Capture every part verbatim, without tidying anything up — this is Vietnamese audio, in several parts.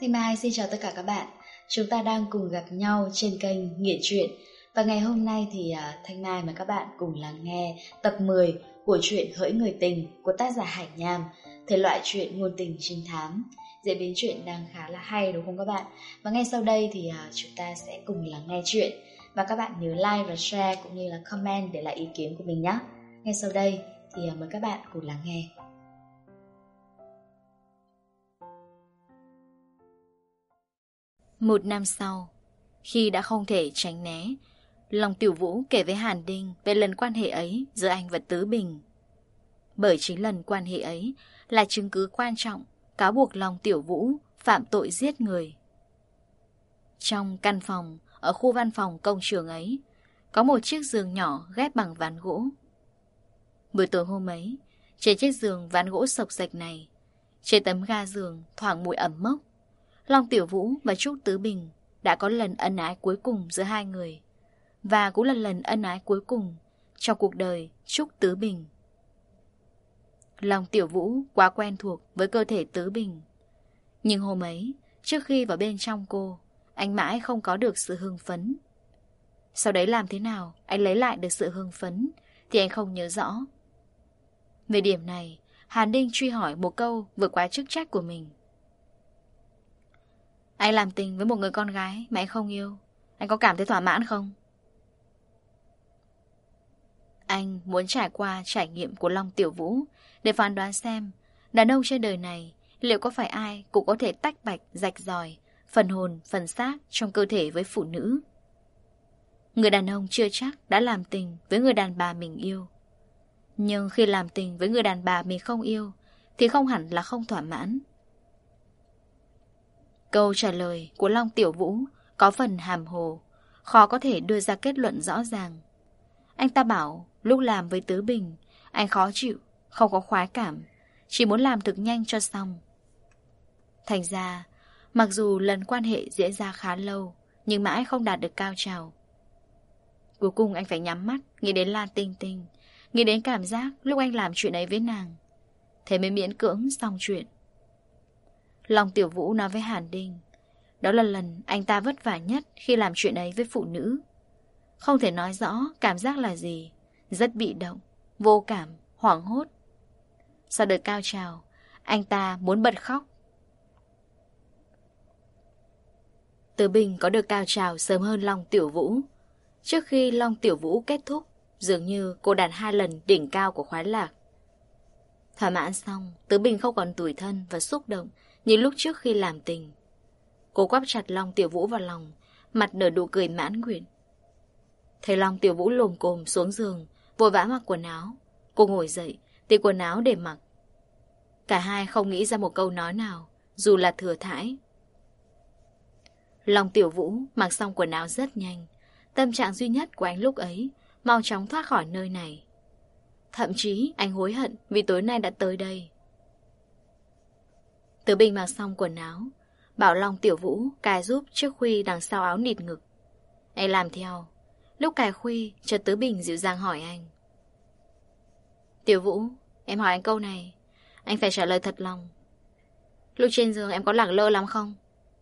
Thanh Mai xin chào tất cả các bạn. Chúng ta đang cùng gặp nhau trên kênh Nghiện Truyện. Và ngày hôm nay thì uh, Thanh Mai mời các bạn cùng lắng nghe tập mười của truyện Hỡi Người Tình của tác giả Hải Nham, thể loại truyện ngôn tình trinh thám. Diễn biến truyện đang khá là hay đúng không các bạn? Và ngay sau đây thì uh, chúng ta sẽ cùng lắng nghe truyện. Và các bạn nhớ like và share cũng như là comment để lại ý kiến của mình nhé. Ngay sau đây thì uh, mời các bạn cùng lắng nghe. Một năm sau, khi đã không thể tránh né, Long Tiểu Vũ kể với Hàn Đinh về lần quan hệ ấy giữa anh và Tứ Bình. Bởi chính lần quan hệ ấy là chứng cứ quan trọng cáo buộc Long Tiểu Vũ phạm tội giết người. Trong căn phòng ở khu văn phòng công trường ấy, có một chiếc giường nhỏ ghép bằng ván gỗ. Buổi tối hôm ấy, trên chiếc giường ván gỗ sộc sạch này, trên tấm ga giường thoảng mùi ẩm mốc, Long Tiểu Vũ và Trúc Tứ Bình đã có lần ân ái cuối cùng giữa hai người, và cũng là lần ân ái cuối cùng trong cuộc đời Trúc Tứ Bình. Long Tiểu Vũ quá quen thuộc với cơ thể Tứ Bình, nhưng hôm ấy, trước khi vào bên trong cô, anh mãi không có được sự hưng phấn. Sau đấy làm thế nào anh lấy lại được sự hưng phấn thì anh không nhớ rõ. Về điểm này, Hàn Đinh truy hỏi một câu vượt quá chức trách của mình. Anh làm tình với một người con gái mà anh không yêu, anh có cảm thấy thỏa mãn không? Anh muốn trải qua trải nghiệm của Long Tiểu Vũ để phán đoán xem đàn ông trên đời này liệu có phải ai cũng có thể tách bạch, rạch ròi phần hồn, phần xác trong cơ thể với phụ nữ. Người đàn ông chưa chắc đã làm tình với người đàn bà mình yêu, nhưng khi làm tình với người đàn bà mình không yêu thì không hẳn là không thỏa mãn. Câu trả lời của Long Tiểu Vũ có phần hàm hồ, khó có thể đưa ra kết luận rõ ràng. Anh ta bảo lúc làm với Tứ Bình, anh khó chịu, không có khoái cảm, chỉ muốn làm thực nhanh cho xong. Thành ra, mặc dù lần quan hệ diễn ra khá lâu, nhưng mãi không đạt được cao trào. Cuối cùng anh phải nhắm mắt, nghĩ đến Lan Tinh Tinh, nghĩ đến cảm giác lúc anh làm chuyện ấy với nàng. Thế mới miễn cưỡng xong chuyện. Long Tiểu Vũ nói với Hàn Đinh, đó là lần anh ta vất vả nhất khi làm chuyện ấy với phụ nữ. Không thể nói rõ cảm giác là gì, rất bị động, vô cảm, hoảng hốt. Sau đợt cao trào, anh ta muốn bật khóc. Tứ Bình có được cao trào sớm hơn Long Tiểu Vũ. Trước khi Long Tiểu Vũ kết thúc, dường như cô đạt hai lần đỉnh cao của khoái lạc. Thỏa mãn xong, Tứ Bình không còn tủi thân và xúc động như lúc trước khi làm tình. Cô quắp chặt Long Tiểu Vũ vào lòng, mặt nở nụ cười mãn nguyện. Thấy Long Tiểu Vũ lồm cồm xuống giường, vội vã mặc quần áo. Cô ngồi dậy, tìm quần áo để mặc. Cả hai không nghĩ ra một câu nói nào, dù là thừa thãi. Long Tiểu Vũ mặc xong quần áo rất nhanh. Tâm trạng duy nhất của anh lúc ấy, mau chóng thoát khỏi nơi này. Thậm chí anh hối hận vì tối nay đã tới đây. Tứ Bình mặc xong quần áo, bảo Long Tiểu Vũ cài giúp chiếc khuy đằng sau áo nịt ngực. Anh làm theo. Lúc cài khuy, chợt Tứ Bình dịu dàng hỏi anh. Tiểu Vũ, em hỏi anh câu này, anh phải trả lời thật lòng. Lúc trên giường em có lẳng lơ lắm không?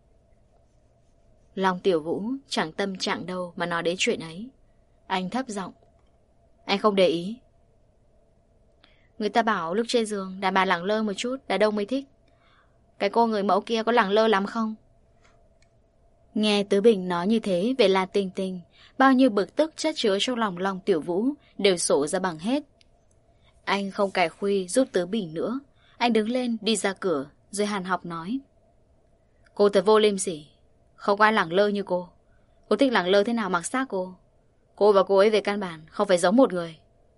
Long Tiểu Vũ chẳng tâm trạng đâu mà nói đến chuyện ấy. Anh thấp giọng. Anh không để ý. Người ta bảo lúc trên giường đàn bà lẳng lơ một chút đàn ông mới thích. Cái cô người mẫu kia có lẳng lơ lắm không? Nghe Tứ Bình nói như thế về La Tinh Tinh, bao nhiêu bực tức chất chứa trong lòng Long Tiểu Vũ đều sổ ra bằng hết. Anh không cài khuy giúp Tứ Bình nữa. Anh đứng lên đi ra cửa, rồi hàn học nói. Cô thật vô liêm sỉ. Không có ai lẳng lơ như cô. Cô thích lẳng lơ thế nào mặc xác cô. Cô và cô ấy về căn bản không phải giống một người.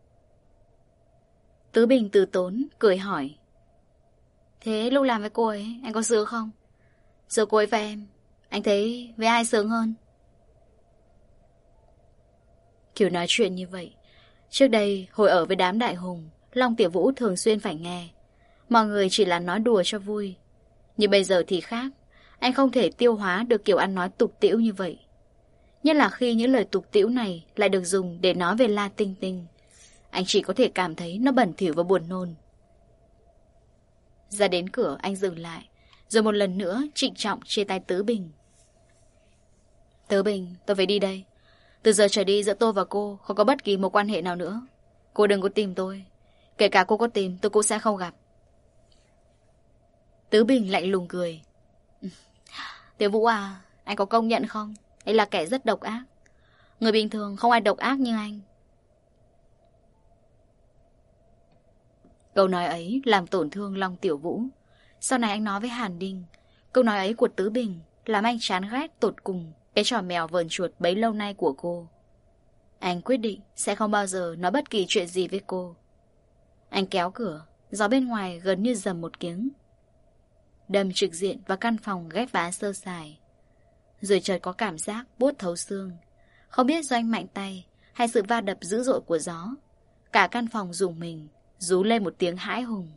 Tứ Bình từ tốn, cười hỏi. Thế lúc làm với cô ấy, anh có sướng không? Giờ cô ấy và em, anh thấy với ai sướng hơn? Kiểu nói chuyện như vậy, trước đây hồi ở với đám đại hùng, Long Tiểu Vũ thường xuyên phải nghe. Mọi người chỉ là nói đùa cho vui. Nhưng bây giờ thì khác. Anh không thể tiêu hóa được kiểu ăn nói tục tĩu như vậy. Nhất là khi những lời tục tĩu này lại được dùng để nói về La Tinh Tinh. Anh chỉ có thể cảm thấy nó bẩn thỉu và buồn nôn. Ra đến cửa anh dừng lại, rồi một lần nữa trịnh trọng chia tay Tứ Bình. Tứ Bình, tôi phải đi đây. Từ giờ trở đi giữa tôi và cô không có bất kỳ một quan hệ nào nữa. Cô đừng có tìm tôi. Kể cả cô có tìm tôi cũng sẽ không gặp. Tứ Bình lạnh lùng cười. Tiểu Vũ à, anh có công nhận không? Anh là kẻ rất độc ác. Người bình thường không ai độc ác như anh. Câu nói ấy làm tổn thương Long Tiểu Vũ. Sau này anh nói với Hàn Đinh, câu nói ấy của Tứ Bình làm anh chán ghét tột cùng cái trò mèo vờn chuột bấy lâu nay của cô. Anh quyết định sẽ không bao giờ nói bất kỳ chuyện gì với cô. Anh kéo cửa, gió bên ngoài gần như dầm một tiếng, đâm trực diện vào căn phòng ghép ván sơ sài. Rồi chợt có cảm giác buốt thấu xương. Không biết do anh mạnh tay hay sự va đập dữ dội của gió, cả căn phòng rùng mình, rú lên một tiếng hãi hùng.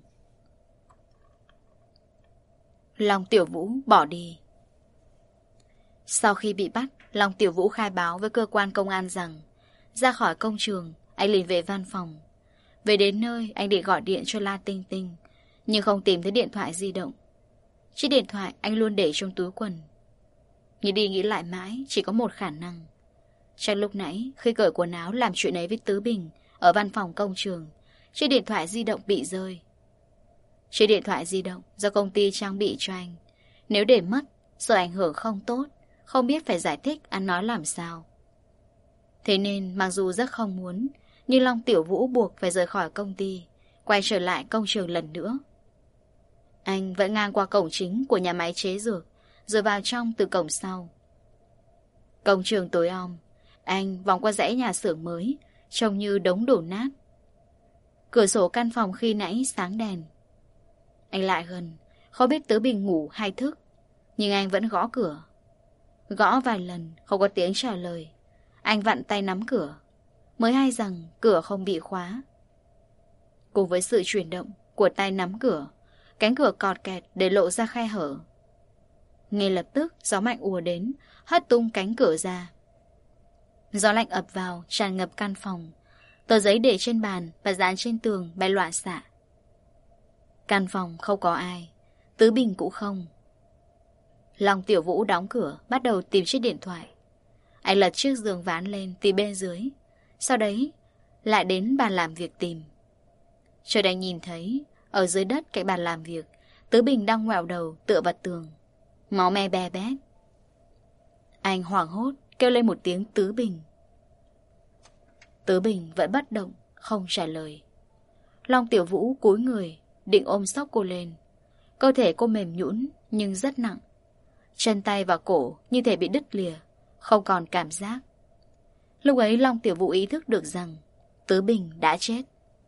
Long Tiểu Vũ bỏ đi. Sau khi bị bắt, Long Tiểu Vũ khai báo với cơ quan công an rằng ra khỏi công trường, anh liền về văn phòng. Về đến nơi, anh định gọi điện cho La Tinh Tinh, nhưng không tìm thấy điện thoại di động. Chiếc điện thoại anh luôn để trong túi quần. Nghĩ đi nghĩ lại mãi, chỉ có một khả năng. Trong lúc nãy, khi cởi quần áo làm chuyện ấy với Tứ Bình ở văn phòng công trường, chiếc điện thoại di động bị rơi. Chiếc điện thoại di động do công ty trang bị cho anh. Nếu để mất, sợ ảnh hưởng không tốt, không biết phải giải thích ăn nói làm sao. Thế nên mặc dù rất không muốn, nhưng Long Tiểu Vũ buộc phải rời khỏi công ty, quay trở lại công trường lần nữa. Anh vẫn ngang qua cổng chính của nhà máy chế dược, rồi vào trong từ cổng sau. Công trường tối om, anh vòng qua dãy nhà xưởng mới, trông như đống đổ nát. Cửa sổ căn phòng khi nãy sáng đèn. Anh lại gần, không biết Tứ Bình ngủ hay thức, nhưng anh vẫn gõ cửa. Gõ vài lần, không có tiếng trả lời. Anh vặn tay nắm cửa, mới hay rằng cửa không bị khóa. Cùng với sự chuyển động của tay nắm cửa, cánh cửa cọt kẹt để lộ ra khe hở. Ngay lập tức gió mạnh ùa đến, hất tung cánh cửa ra. Gió lạnh ập vào, tràn ngập căn phòng. Tờ giấy để trên bàn và dán trên tường bay loạn xạ. Căn phòng không có ai, Tứ Bình cũng không. Long Tiểu Vũ đóng cửa, bắt đầu tìm chiếc điện thoại. Anh lật chiếc giường ván lên tìm bên dưới, sau đấy lại đến bàn làm việc tìm. Chợt anh nhìn thấy ở dưới đất cạnh bàn làm việc, Tứ Bình đang ngoẹo đầu tựa vào tường, máu me be bét. Anh hoảng hốt kêu lên một tiếng Tứ Bình. Tứ Bình vẫn bất động, không trả lời. Long Tiểu Vũ cúi người định ôm xốc cô lên. Cơ thể cô mềm nhũn nhưng rất nặng. Chân tay và cổ như thể bị đứt lìa, không còn cảm giác. Lúc ấy Long Tiểu Vũ ý thức được rằng Tứ Bình đã chết.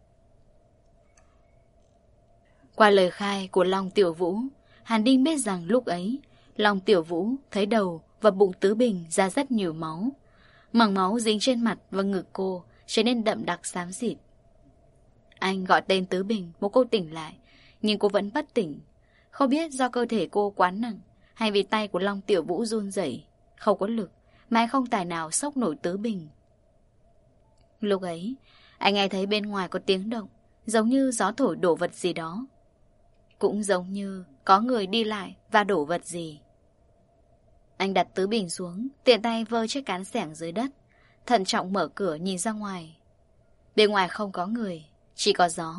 Qua lời khai của Long Tiểu Vũ, Hàn Đinh biết rằng lúc ấy Long Tiểu Vũ thấy đầu và bụng Tứ Bình ra rất nhiều máu. Mảng máu dính trên mặt và ngực cô trở nên đậm đặc xám xịt. Anh gọi tên Tứ Bình muốn cô tỉnh lại, nhưng cô vẫn bất tỉnh. Không biết do cơ thể cô quá nặng hay vì tay của Long Tiểu Vũ run rẩy, không có lực mà anh không tài nào xốc nổi Tứ Bình. Lúc ấy anh nghe thấy bên ngoài có tiếng động, giống như gió thổi đổ vật gì đó, cũng giống như có người đi lại và đổ vật gì. Anh đặt Tứ Bình xuống, tiện tay vơ chiếc cán xẻng dưới đất, thận trọng mở cửa nhìn ra ngoài. Bên ngoài không có người, chỉ có gió.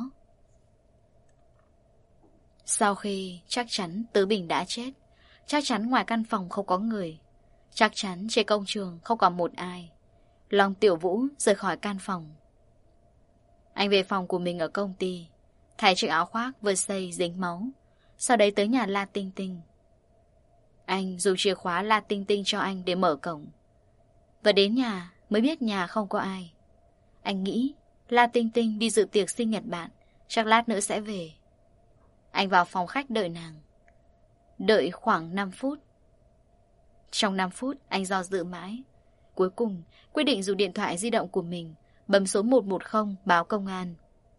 Sau khi chắc chắn Tứ Bình đã chết, chắc chắn ngoài căn phòng không có người, chắc chắn trên công trường không còn một ai, Long Tiểu Vũ rời khỏi căn phòng. Anh về phòng của mình ở công ty, thay chiếc áo khoác vừa xây dính máu, sau đấy tới nhà La Tinh Tinh. Anh dùng chìa khóa La Tinh Tinh cho anh để mở cổng. Và đến nhà mới biết nhà không có ai. Anh nghĩ La Tinh Tinh đi dự tiệc sinh nhật bạn, chắc lát nữa sẽ về. Anh vào phòng khách đợi nàng. Đợi khoảng năm phút. Trong năm phút anh do dự mãi. Cuối cùng quyết định dùng điện thoại di động của mình bấm số một một không báo công an.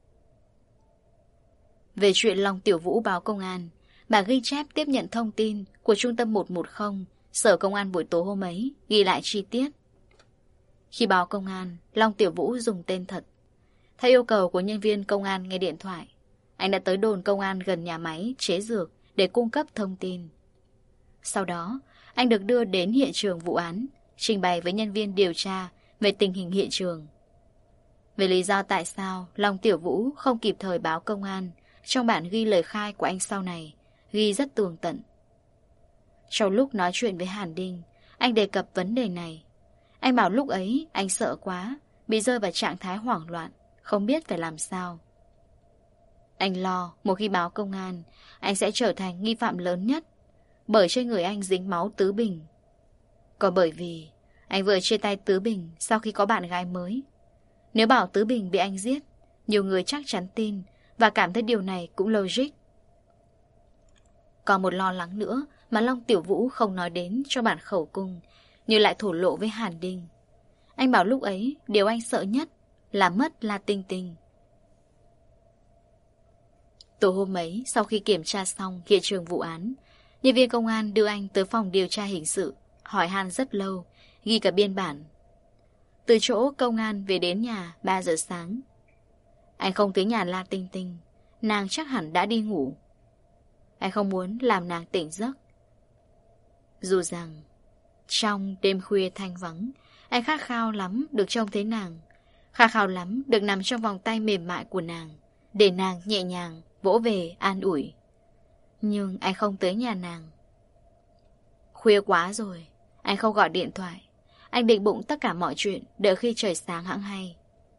Về chuyện Long Tiểu Vũ báo công an, bà ghi chép tiếp nhận thông tin của trung tâm một một không, sở công an buổi tối hôm ấy, ghi lại chi tiết. Khi báo công an, Long Tiểu Vũ dùng tên thật. Theo yêu cầu của nhân viên công an nghe điện thoại, anh đã tới đồn công an gần nhà máy chế dược để cung cấp thông tin. Sau đó, anh được đưa đến hiện trường vụ án, trình bày với nhân viên điều tra về tình hình hiện trường. Về lý do tại sao Long Tiểu Vũ không kịp thời báo công an, trong bản ghi lời khai của anh sau này, ghi rất tường tận. Trong lúc nói chuyện với Hàn Đinh, anh đề cập vấn đề này. Anh bảo lúc ấy anh sợ quá, bị rơi vào trạng thái hoảng loạn, không biết phải làm sao. Anh lo một khi báo công an, anh sẽ trở thành nghi phạm lớn nhất, bởi trên người anh dính máu Tứ Bình. Còn bởi vì anh vừa chia tay Tứ Bình sau khi có bạn gái mới. Nếu bảo Tứ Bình bị anh giết, nhiều người chắc chắn tin và cảm thấy điều này cũng logic. Còn một lo lắng nữa mà Long Tiểu Vũ không nói đến trong bản khẩu cung, nhưng lại thổ lộ với Hàn Đinh. Anh bảo lúc ấy điều anh sợ nhất là mất La Tinh Tinh. Tối hôm ấy, sau khi kiểm tra xong hiện trường vụ án, nhân viên công an đưa anh tới phòng điều tra hình sự, hỏi han rất lâu, ghi cả biên bản. Từ chỗ công an về đến nhà ba giờ sáng. Anh không tới nhà La Tinh Tinh, nàng chắc hẳn đã đi ngủ. Anh không muốn làm nàng tỉnh giấc. Dù rằng trong đêm khuya thanh vắng, anh khát khao lắm được trông thấy nàng, khát khao lắm được nằm trong vòng tay mềm mại của nàng, để nàng nhẹ nhàng vỗ về an ủi. Nhưng anh không tới nhà nàng. Khuya quá rồi, anh không gọi điện thoại. Anh định bụng tất cả mọi chuyện, đợi khi trời sáng hẵng hay.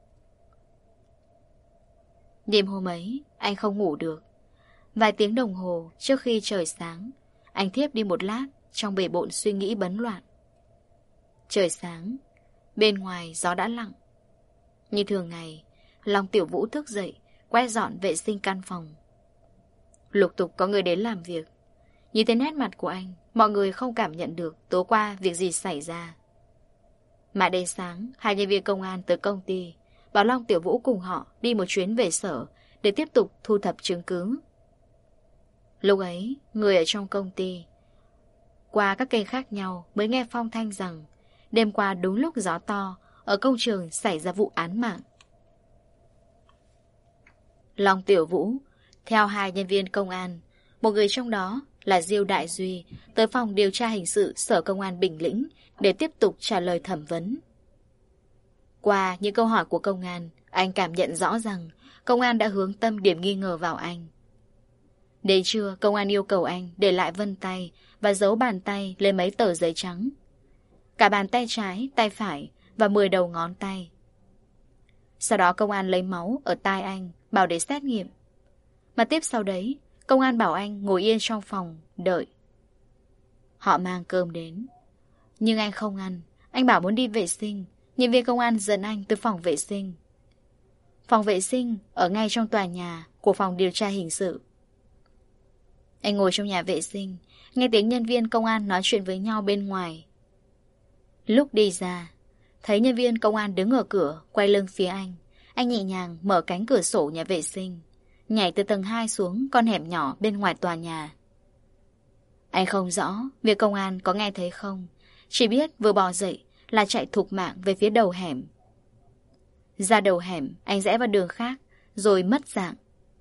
Đêm hôm ấy, anh không ngủ được. Vài tiếng đồng hồ trước khi trời sáng, anh thiếp đi một lát trong bể bộn suy nghĩ bấn loạn. Trời sáng, bên ngoài gió đã lặng. Như thường ngày, Long Tiểu Vũ thức dậy, quét dọn vệ sinh căn phòng. Lục tục có người đến làm việc. Nhìn thấy nét mặt của anh, mọi người không cảm nhận được tối qua việc gì xảy ra. Mãi đến sáng, hai nhân viên công an tới công ty, bảo Long Tiểu Vũ cùng họ đi một chuyến về sở để tiếp tục thu thập chứng cứ. Lúc ấy, người ở trong công ty, qua các kênh khác nhau mới nghe phong thanh rằng đêm qua đúng lúc gió to, ở công trường xảy ra vụ án mạng. Long Tiểu Vũ theo hai nhân viên công an, một người trong đó là Diêu Đại Duy, tới phòng điều tra hình sự Sở Công an Bình Lĩnh để tiếp tục trả lời thẩm vấn. Qua những câu hỏi của công an, anh cảm nhận rõ rằng công an đã hướng tâm điểm nghi ngờ vào anh. Đến trưa, công an yêu cầu anh để lại vân tay và dấu bàn tay lên mấy tờ giấy trắng. Cả bàn tay trái, tay phải và mười đầu ngón tay. Sau đó công an lấy máu ở tai anh, bảo để xét nghiệm. Mà tiếp sau đấy, công an bảo anh ngồi yên trong phòng, đợi. Họ mang cơm đến. Nhưng anh không ăn, anh bảo muốn đi vệ sinh. Nhân viên công an dẫn anh tới phòng vệ sinh. Phòng vệ sinh ở ngay trong tòa nhà của phòng điều tra hình sự. Anh ngồi trong nhà vệ sinh, nghe tiếng nhân viên công an nói chuyện với nhau bên ngoài. Lúc đi ra, thấy nhân viên công an đứng ở cửa, quay lưng phía anh. Anh nhẹ nhàng mở cánh cửa sổ nhà vệ sinh, nhảy từ tầng hai xuống con hẻm nhỏ bên ngoài tòa nhà. Anh không rõ việc công an có nghe thấy không, chỉ biết vừa bò dậy là chạy thục mạng về phía đầu hẻm. Ra đầu hẻm, anh rẽ vào đường khác, rồi mất dạng.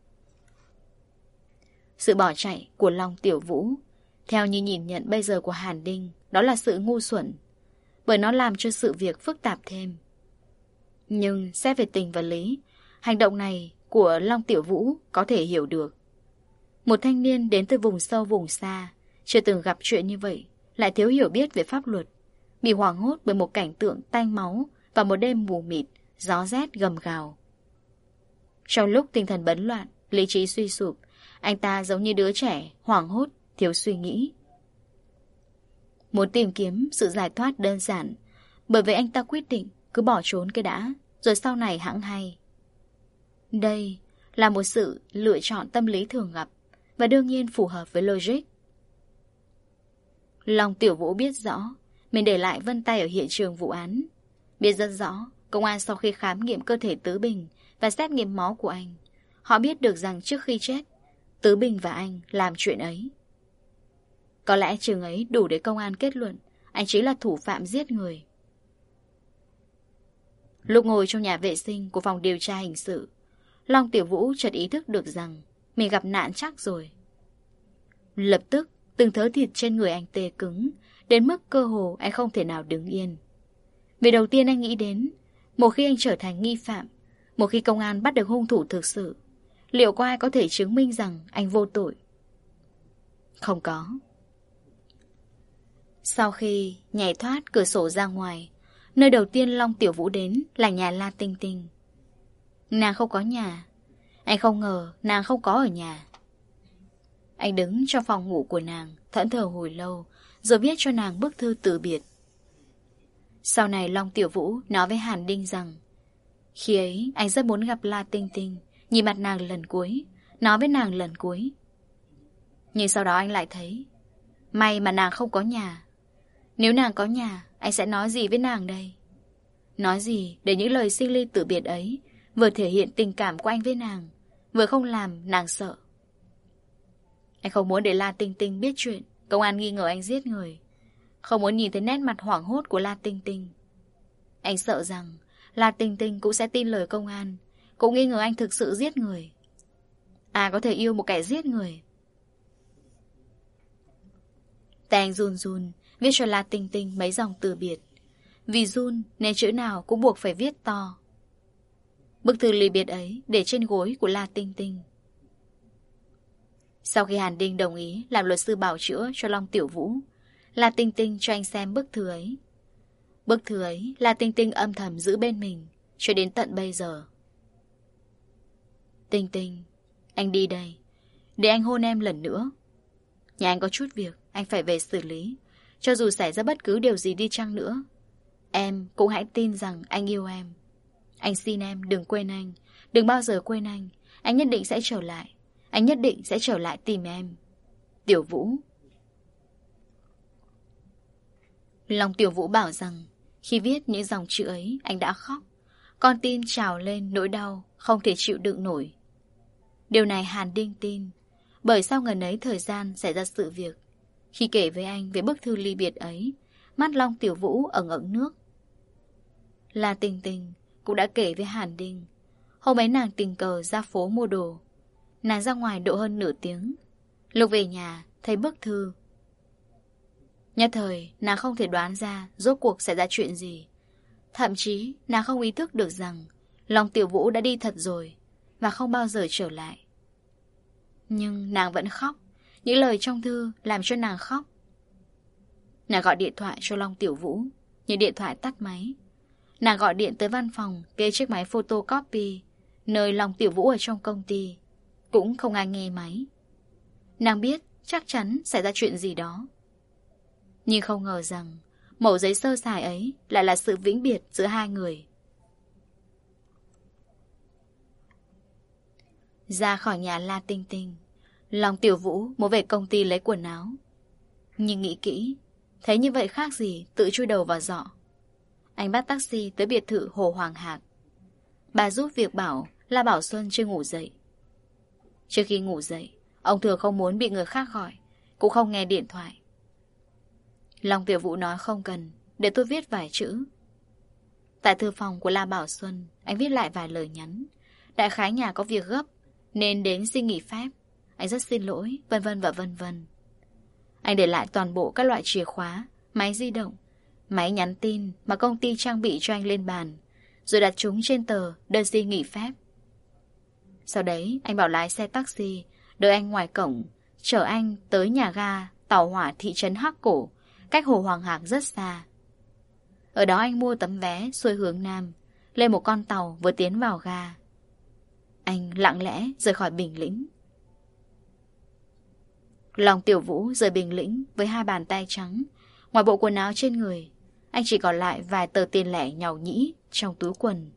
Sự bỏ chạy của Long Tiểu Vũ, theo như nhìn nhận bây giờ của Hàn Đinh, đó là sự ngu xuẩn, bởi nó làm cho sự việc phức tạp thêm. Nhưng xét về tình và lý, hành động này của Long Tiểu Vũ có thể hiểu được. Một thanh niên đến từ vùng sâu vùng xa, chưa từng gặp chuyện như vậy, lại thiếu hiểu biết về pháp luật, bị hoảng hốt bởi một cảnh tượng tanh máu và một đêm mù mịt, gió rét gầm gào. Trong lúc tinh thần bấn loạn, lý trí suy sụp, anh ta giống như đứa trẻ, hoảng hốt, thiếu suy nghĩ. Muốn tìm kiếm sự giải thoát đơn giản, bởi vậy anh ta quyết định cứ bỏ trốn cái đã, rồi sau này hẵng hay. Đây là một sự lựa chọn tâm lý thường gặp, và đương nhiên phù hợp với logic. Long Tiểu Vũ biết rõ mình để lại vân tay ở hiện trường vụ án. Biết rất rõ công an sau khi khám nghiệm cơ thể Tứ Bình và xét nghiệm máu của anh, họ biết được rằng trước khi chết, Tứ Bình và anh làm chuyện ấy. Có lẽ chừng ấy đủ để công an kết luận anh chính là thủ phạm giết người. Lúc ngồi trong nhà vệ sinh của phòng điều tra hình sự, Long Tiểu Vũ chợt ý thức được rằng mình gặp nạn chắc rồi. Lập tức, từng thớ thịt trên người anh tê cứng, đến mức cơ hồ anh không thể nào đứng yên. Vì đầu tiên anh nghĩ đến, một khi anh trở thành nghi phạm, một khi công an bắt được hung thủ thực sự, liệu có ai có thể chứng minh rằng anh vô tội? Không có. Sau khi nhảy thoát cửa sổ ra ngoài, nơi đầu tiên Long Tiểu Vũ đến là nhà La Tinh Tinh. Nàng không có nhà. Anh không ngờ nàng không có ở nhà. Anh đứng trong phòng ngủ của nàng, thẫn thờ hồi lâu, rồi viết cho nàng bức thư từ biệt. Sau này Long Tiểu Vũ nói với Hàn Đinh rằng khi ấy anh rất muốn gặp La Tinh Tinh, nhìn mặt nàng lần cuối, nói với nàng lần cuối. Nhưng sau đó anh lại thấy may mà nàng không có nhà. Nếu nàng có nhà, anh sẽ nói gì với nàng đây? Nói gì để những lời sinh ly tử biệt ấy vừa thể hiện tình cảm của anh với nàng, vừa không làm nàng sợ. Anh không muốn để La Tinh Tinh biết chuyện công an nghi ngờ anh giết người, không muốn nhìn thấy nét mặt hoảng hốt của La Tinh Tinh. Anh sợ rằng La Tinh Tinh cũng sẽ tin lời công an, cũng nghi ngờ anh thực sự giết người. Ai có thể yêu một kẻ giết người? Tay anh run run viết cho La Tinh Tinh mấy dòng từ biệt. Vì run nên chữ nào cũng buộc phải viết to. Bức thư ly biệt ấy để trên gối của La Tinh Tinh. Sau khi Hàn Đinh đồng ý làm luật sư bảo chữa cho Long Tiểu Vũ, La Tinh Tinh cho anh xem bức thư ấy. Bức thư ấy La Tinh Tinh âm thầm giữ bên mình cho đến tận bây giờ. Tinh Tinh, anh đi đây, để anh hôn em lần nữa. Nhà anh có chút việc, anh phải về xử lý. Cho dù xảy ra bất cứ điều gì đi chăng nữa, em cũng hãy tin rằng anh yêu em. Anh xin em đừng quên anh, đừng bao giờ quên anh. Anh nhất định sẽ trở lại. Anh nhất định sẽ trở lại tìm em. Tiểu Vũ. Long Tiểu Vũ bảo rằng khi viết những dòng chữ ấy anh đã khóc. Con tim trào lên nỗi đau không thể chịu đựng nổi. Điều này Hàn Đinh tin, bởi sau ngần ấy thời gian xảy ra sự việc. Khi kể với anh về bức thư ly biệt ấy, mắt Long Tiểu Vũ ẩn ẩn nước. La Tinh Tinh cũng đã kể với Hàn Đinh. Hôm ấy nàng tình cờ ra phố mua đồ. Nàng ra ngoài độ hơn nửa tiếng. Lúc về nhà thấy bức thư. Nhất thời nàng không thể đoán ra rốt cuộc xảy ra chuyện gì. Thậm chí nàng không ý thức được rằng Long Tiểu Vũ đã đi thật rồi và không bao giờ trở lại. Nhưng nàng vẫn khóc. Những lời trong thư làm cho nàng khóc. Nàng gọi điện thoại cho Long Tiểu Vũ, nhưng điện thoại tắt máy. Nàng gọi điện tới văn phòng kê chiếc máy photocopy nơi Long Tiểu Vũ ở trong công ty. Cũng không ai nghe máy. Nàng biết chắc chắn xảy ra chuyện gì đó. Nhưng không ngờ rằng mẩu giấy sơ sài ấy lại là sự vĩnh biệt giữa hai người. Ra khỏi nhà La Tinh Tinh, Long Tiểu Vũ muốn về công ty lấy quần áo. Nhưng nghĩ kỹ, thấy như vậy khác gì tự chui đầu vào giỏ. Anh bắt taxi tới biệt thự Hồ Hoàng Hạc. Bà giúp việc bảo La Bảo Xuân chưa ngủ dậy. Trước khi ngủ dậy, ông thường không muốn bị người khác gọi, cũng không nghe điện thoại. Long Tiểu Vũ nói không cần, để tôi viết vài chữ. Tại thư phòng của La Bảo Xuân, anh viết lại vài lời nhắn. Đại khái nhà có việc gấp nên đến xin nghỉ phép. Anh rất xin lỗi, vân vân và vân vân. Anh để lại toàn bộ các loại chìa khóa, máy di động, máy nhắn tin mà công ty trang bị cho anh lên bàn, rồi đặt chúng trên tờ đơn xin nghỉ phép. Sau đấy anh bảo lái xe taxi đợi anh ngoài cổng, chở anh tới nhà ga tàu hỏa thị trấn Hắc Cổ, cách Hồ Hoàng Hạc rất xa. Ở đó anh mua tấm vé xuôi hướng Nam, lên một con tàu vừa tiến vào ga. Anh lặng lẽ rời khỏi Bình Lĩnh. Long Tiểu Vũ rời Bình Lĩnh với hai bàn tay trắng. Ngoài bộ quần áo trên người, anh chỉ còn lại vài tờ tiền lẻ nhàu nhĩ trong túi quần.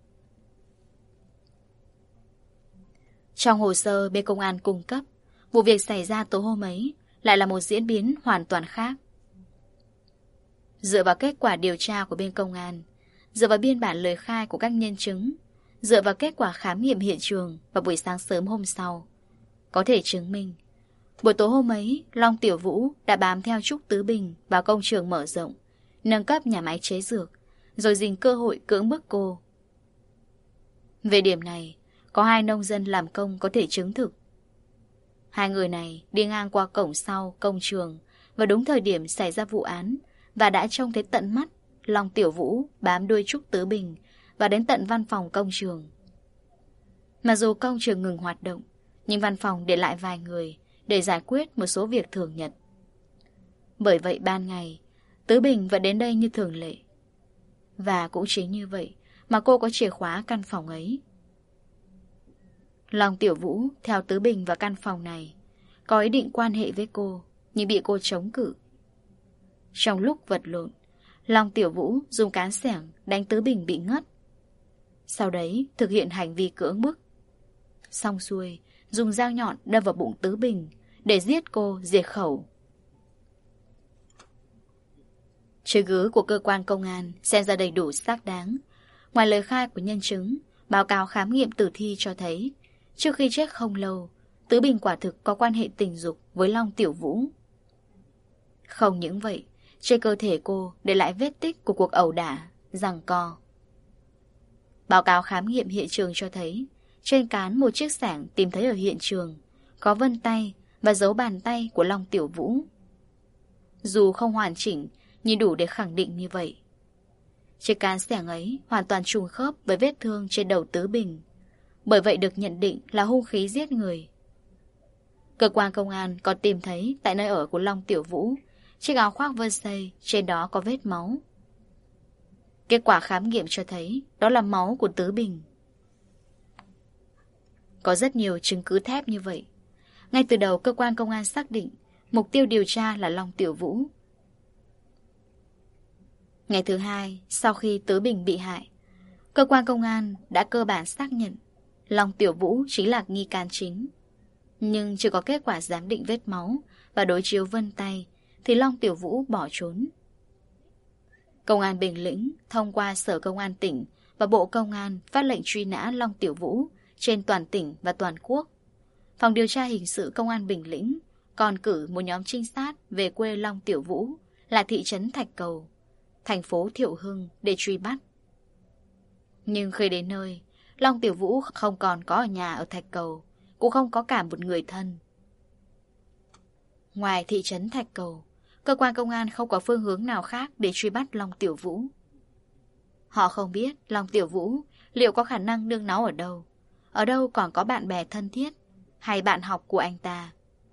Trong hồ sơ bên công an cung cấp, vụ việc xảy ra tối hôm ấy lại là một diễn biến hoàn toàn khác. Dựa vào kết quả điều tra của bên công an, dựa vào biên bản lời khai của các nhân chứng, dựa vào kết quả khám nghiệm hiện trường vào buổi sáng sớm hôm sau, có thể chứng minh buổi tối hôm ấy Long Tiểu Vũ đã bám theo Trúc Tứ Bình vào công trường mở rộng, nâng cấp nhà máy chế dược, rồi dình cơ hội cưỡng bức cô. Về điểm này, có hai nông dân làm công có thể chứng thực. Hai người này đi ngang qua cổng sau công trường và đúng thời điểm xảy ra vụ án, và đã trông thấy tận mắt Long Tiểu Vũ bám đuôi Trúc Tứ Bình và đến tận văn phòng công trường. Mặc dù công trường ngừng hoạt động, nhưng văn phòng để lại vài người để giải quyết một số việc thường nhật. Bởi vậy ban ngày, Tứ Bình vẫn đến đây như thường lệ. Và cũng chính như vậy mà cô có chìa khóa căn phòng ấy. Long Tiểu Vũ theo Tứ Bình vào căn phòng này, có ý định quan hệ với cô, nhưng bị cô chống cự. Trong lúc vật lộn, Long Tiểu Vũ dùng cán xẻng đánh Tứ Bình bị ngất. Sau đấy thực hiện hành vi cưỡng bức. Xong xuôi, dùng dao nhọn đâm vào bụng Tứ Bình để giết cô diệt khẩu. Chứng cứ của cơ quan công an xem ra đầy đủ xác đáng. Ngoài lời khai của nhân chứng, báo cáo khám nghiệm tử thi cho thấy trước khi chết không lâu, Tứ Bình quả thực có quan hệ tình dục với Long Tiểu Vũ. Không những vậy, trên cơ thể cô để lại vết tích của cuộc ẩu đả, giằng co. Báo cáo khám nghiệm hiện trường cho thấy trên cán một chiếc xẻng tìm thấy ở hiện trường có vân tay và dấu bàn tay của Long Tiểu Vũ. Dù không hoàn chỉnh, nhưng đủ để khẳng định như vậy. Chiếc cán xẻng ấy hoàn toàn trùng khớp với vết thương trên đầu Tứ Bình, bởi vậy được nhận định là hung khí giết người. Cơ quan công an còn tìm thấy tại nơi ở của Long Tiểu Vũ chiếc áo khoác vân xây, trên đó có vết máu. Kết quả khám nghiệm cho thấy đó là máu của Tứ Bình. Có rất nhiều chứng cứ thép như vậy. Ngay từ đầu cơ quan công an xác định mục tiêu điều tra là Long Tiểu Vũ. Ngày thứ hai, sau khi Tứ Bình bị hại, cơ quan công an đã cơ bản xác nhận Long Tiểu Vũ chính là nghi can chính. Nhưng chưa có kết quả giám định vết máu và đối chiếu vân tay thì Long Tiểu Vũ bỏ trốn. Công an Bình Lĩnh thông qua Sở Công an tỉnh và Bộ Công an phát lệnh truy nã Long Tiểu Vũ trên toàn tỉnh và toàn quốc. Phòng điều tra hình sự Công an Bình Lĩnh còn cử một nhóm trinh sát về quê Long Tiểu Vũ là thị trấn Thạch Cầu, thành phố Thiệu Hưng để truy bắt. Nhưng khi đến nơi, Long Tiểu Vũ không còn có ở nhà ở Thạch Cầu, cũng không có cả một người thân. Ngoài thị trấn Thạch Cầu, cơ quan công an không có phương hướng nào khác để truy bắt Long Tiểu Vũ. Họ không biết Long Tiểu Vũ liệu có khả năng nương náu ở đâu, ở đâu còn có bạn bè thân thiết hay bạn học của anh ta.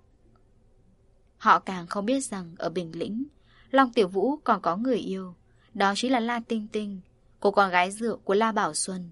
Họ càng không biết rằng ở Bình Lĩnh, Long Tiểu Vũ còn có người yêu, đó chính là La Tinh Tinh, cô con gái rượu của La Bảo Xuân.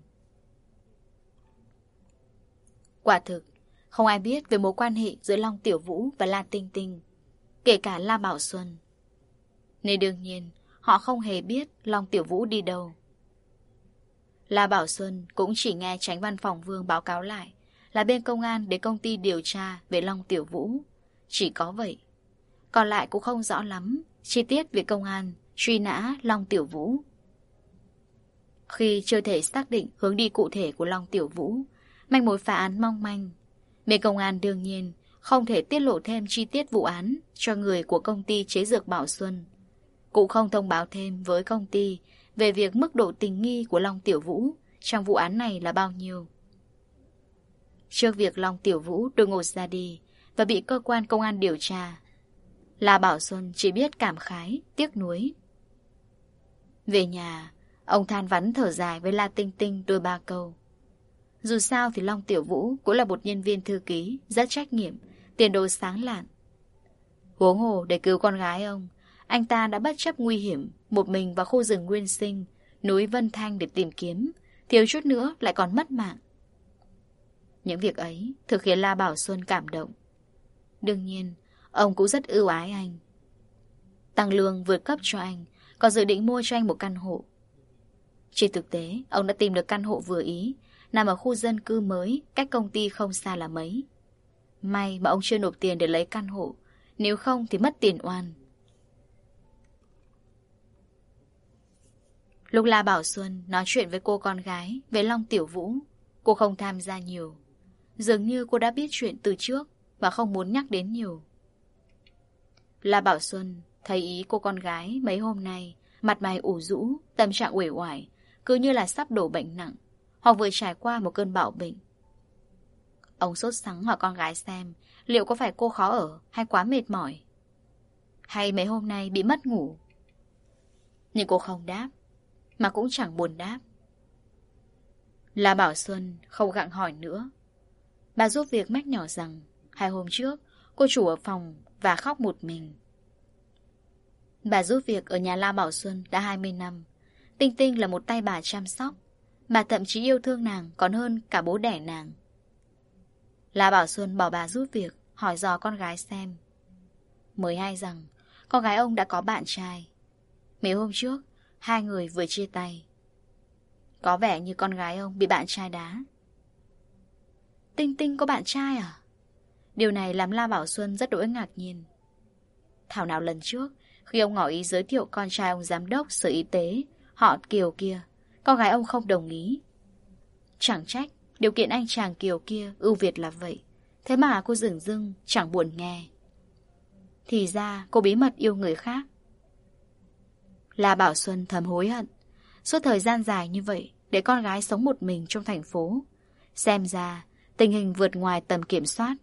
Quả thực, không ai biết về mối quan hệ giữa Long Tiểu Vũ và La Tinh Tinh, kể cả La Bảo Xuân. Nên đương nhiên, họ không hề biết Long Tiểu Vũ đi đâu. La Bảo Xuân cũng chỉ nghe Chánh Văn phòng Vương báo cáo lại là bên công an đến công ty điều tra về Long Tiểu Vũ. Chỉ có vậy. Còn lại cũng không rõ lắm chi tiết về công an truy nã Long Tiểu Vũ. Khi chưa thể xác định hướng đi cụ thể của Long Tiểu Vũ, manh mối phá án mong manh, bên công an đương nhiên không thể tiết lộ thêm chi tiết vụ án cho người của công ty chế dược Bảo Xuân, cũng không thông báo thêm với công ty về việc mức độ tình nghi của Long Tiểu Vũ trong vụ án này là bao nhiêu. Trước việc Long Tiểu Vũ đột ngột ra đi và bị cơ quan công an điều tra, La Bảo Xuân chỉ biết cảm khái, tiếc nuối. Về nhà, ông than vãn thở dài với La Tinh Tinh đôi ba câu. Dù sao thì Long Tiểu Vũ cũng là một nhân viên thư ký rất trách nhiệm, tiền đồ sáng lạn. Huống hồ để cứu con gái ông, anh ta đã bất chấp nguy hiểm một mình vào khu rừng nguyên sinh núi Vân Thanh để tìm kiếm, thiếu chút nữa lại còn mất mạng. Những việc ấy thực khiến La Bảo Xuân cảm động. Đương nhiên, ông cũng rất ưu ái anh. Tăng lương vượt cấp cho anh, còn dự định mua cho anh một căn hộ. Trên thực tế, ông đã tìm được căn hộ vừa ý, nằm ở khu dân cư mới, cách công ty không xa là mấy. May mà ông chưa nộp tiền để lấy căn hộ, nếu không thì mất tiền oan. Lúc La Bảo Xuân nói chuyện với cô con gái về Long Tiểu Vũ, cô không tham gia nhiều. Dường như cô đã biết chuyện từ trước và không muốn nhắc đến nhiều. La Bảo Xuân thấy ý cô con gái mấy hôm nay, mặt mày ủ rũ, tâm trạng uể oải, cứ như là sắp đổ bệnh nặng, hoặc vừa trải qua một cơn bạo bệnh. Ông sốt sắng hỏi con gái xem liệu có phải cô khó ở hay quá mệt mỏi, hay mấy hôm nay bị mất ngủ. Nhưng cô không đáp, mà cũng chẳng buồn đáp. La Bảo Xuân không gặng hỏi nữa. Bà giúp việc mách nhỏ rằng hai hôm trước cô chủ ở phòng và khóc một mình. Bà giúp việc ở nhà La Bảo Xuân đã hai mươi năm. Tinh Tinh là một tay bà chăm sóc. Bà thậm chí yêu thương nàng còn hơn cả bố đẻ nàng. La Bảo Xuân bảo bà giúp việc hỏi dò con gái xem. Mới hay rằng con gái ông đã có bạn trai. Mấy hôm trước hai người vừa chia tay. Có vẻ như con gái ông bị bạn trai đá. Tinh Tinh có bạn trai à? Điều này làm La Bảo Xuân rất đỗi ngạc nhiên. Thảo nào lần trước khi ông ngỏ ý giới thiệu con trai ông giám đốc sở y tế họ Kiều kia, con gái ông không đồng ý. Chẳng trách điều kiện anh chàng Kiều kia ưu việt là vậy. Thế mà cô dửng dưng chẳng buồn nghe. Thì ra cô bí mật yêu người khác. La Bảo Xuân thầm hối hận. Suốt thời gian dài như vậy để con gái sống một mình trong thành phố, xem ra tình hình vượt ngoài tầm kiểm soát.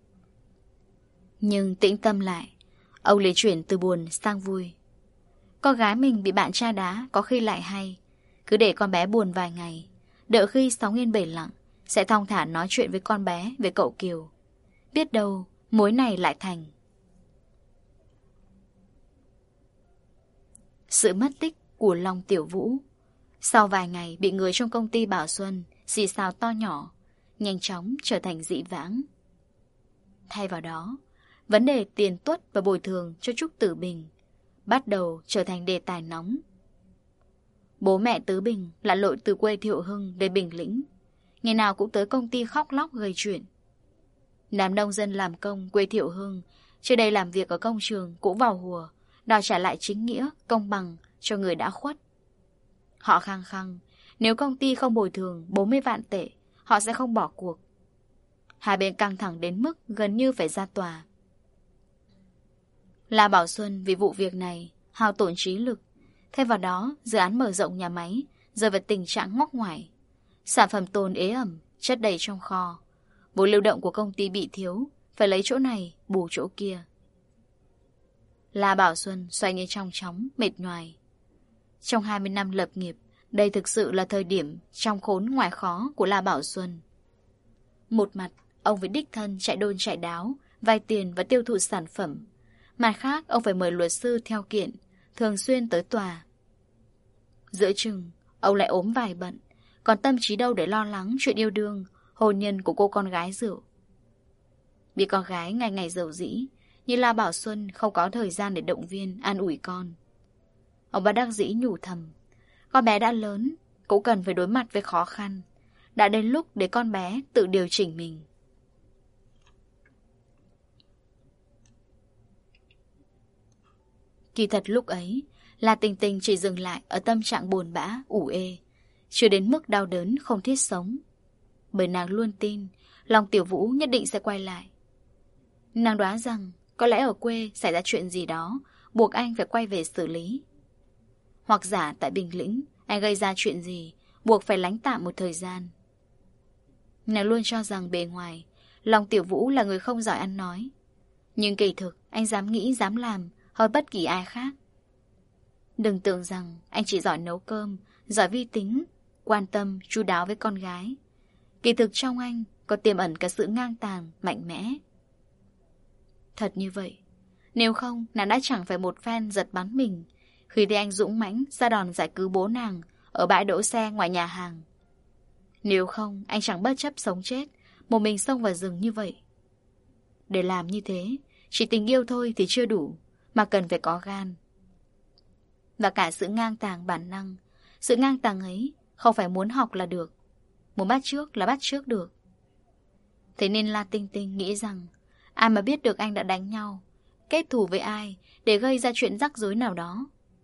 Nhưng tĩnh tâm lại, ông lấy chuyển từ buồn sang vui. Con gái mình bị bạn trai đá có khi lại hay. Cứ để con bé buồn vài ngày, đợi khi sóng yên bể lặng, sẽ thong thả nói chuyện với con bé về cậu Kiều. Biết đâu mối này lại thành. Sự mất tích của Long Tiểu Vũ. Sau vài ngày bị người trong công ty Bảo Xuân xì xào to nhỏ, nhanh chóng trở thành dị vãng. Thay vào đó, vấn đề tiền tuất và bồi thường cho Trúc Tử Bình bắt đầu trở thành đề tài nóng. Bố mẹ Tứ Bình lặn lội từ quê Thiệu Hưng đến Bình Lĩnh, ngày nào cũng tới công ty khóc lóc gây chuyện. Đám nông dân làm công quê Thiệu Hưng trước đây làm việc ở công trường cũng vào hùa, đòi trả lại chính nghĩa, công bằng cho người đã khuất. Họ khăng khăng nếu công ty không bồi thường bốn mươi vạn tệ, họ sẽ không bỏ cuộc. Hai bên căng thẳng đến mức gần như phải ra tòa. La Bảo Xuân vì vụ việc này hao tổn trí lực. Thêm vào đó, dự án mở rộng nhà máy rơi vào tình trạng ngóc ngoải. Sản phẩm tồn ế ẩm, chất đầy trong kho. Vốn lưu động của công ty bị thiếu, phải lấy chỗ này bù chỗ kia. La Bảo Xuân xoay như trong chóng, mệt nhoài. Trong hai mươi năm lập nghiệp, đây thực sự là thời điểm trong khốn ngoài khó của La Bảo Xuân. Một mặt, ông phải đích thân chạy đôn chạy đáo, vay tiền và tiêu thụ sản phẩm. Mặt khác, ông phải mời luật sư theo kiện, thường xuyên tới tòa. Giữa chừng, ông lại ốm vài bận, còn tâm trí đâu để lo lắng chuyện yêu đương, hôn nhân của cô con gái rượu. Bị con gái ngày ngày dầu dĩ, như La Bảo Xuân không có thời gian để động viên, an ủi con. Ông bất đắc dĩ nhủ thầm, con bé đã lớn, cũng cần phải đối mặt với khó khăn. Đã đến lúc để con bé tự điều chỉnh mình. Kỳ thật lúc ấy, La Tình Tình chỉ dừng lại ở tâm trạng buồn bã, ủ ê, chưa đến mức đau đớn không thiết sống. Bởi nàng luôn tin Long Tiểu Vũ nhất định sẽ quay lại. Nàng đoán rằng có lẽ ở quê xảy ra chuyện gì đó buộc anh phải quay về xử lý. Hoặc giả tại Bình Lĩnh anh gây ra chuyện gì buộc phải lánh tạm một thời gian. Nàng luôn cho rằng bề ngoài Long Tiểu Vũ là người không giỏi ăn nói, nhưng kỳ thực anh dám nghĩ dám làm hơn bất kỳ ai khác. Đừng tưởng rằng anh chỉ giỏi nấu cơm, giỏi vi tính, quan tâm, chu đáo với con gái. Kỳ thực trong anh có tiềm ẩn cả sự ngang tàn, mạnh mẽ. Thật như vậy, nếu không nàng đã chẳng phải một phen giật bắn mình khi thấy anh dũng mãnh ra đòn giải cứu bố nàng ở bãi đỗ xe ngoài nhà hàng. Nếu không anh chẳng bất chấp sống chết, một mình xông vào rừng như vậy. Để làm như thế, chỉ tình yêu thôi thì chưa đủ, mà cần phải có gan. Và cả sự ngang tàng bản năng. Sự ngang tàng ấy không phải muốn học là được, muốn bắt chước là bắt chước được. Thế nên La Tinh Tinh nghĩ rằng ai mà biết được anh đã đánh nhau, kết thù với ai để gây ra chuyện rắc rối nào đó.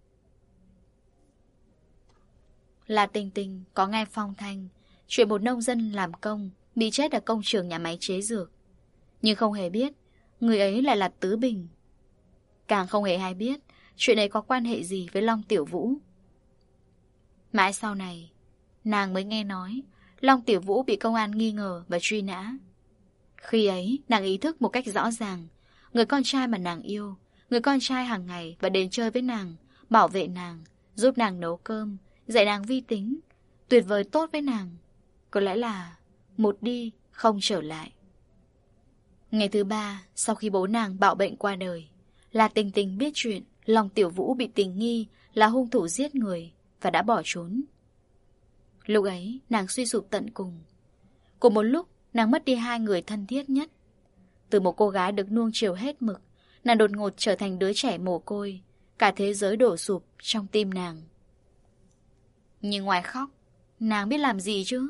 La Tinh Tinh có nghe phong thanh chuyện một nông dân làm công bị chết ở công trường nhà máy chế dược, nhưng không hề biết người ấy lại là Tứ Bình. Càng không hề hay biết chuyện ấy có quan hệ gì với Long Tiểu Vũ. Mãi sau này nàng mới nghe nói Long Tiểu Vũ bị công an nghi ngờ và truy nã. Khi ấy, nàng ý thức một cách rõ ràng, người con trai mà nàng yêu, người con trai hàng ngày và đến chơi với nàng, bảo vệ nàng, giúp nàng nấu cơm, dạy nàng vi tính, tuyệt vời tốt với nàng, có lẽ là một đi không trở lại. Ngày thứ ba, sau khi bố nàng bạo bệnh qua đời, La Tinh Tinh biết chuyện Long Tiểu Vũ bị tình nghi là hung thủ giết người và đã bỏ trốn. Lúc ấy, nàng suy sụp tận cùng. Cùng một lúc, nàng mất đi hai người thân thiết nhất. Từ một cô gái được nuông chiều hết mực, nàng đột ngột trở thành đứa trẻ mồ côi. Cả thế giới đổ sụp trong tim nàng. Nhưng ngoài khóc, nàng biết làm gì chứ?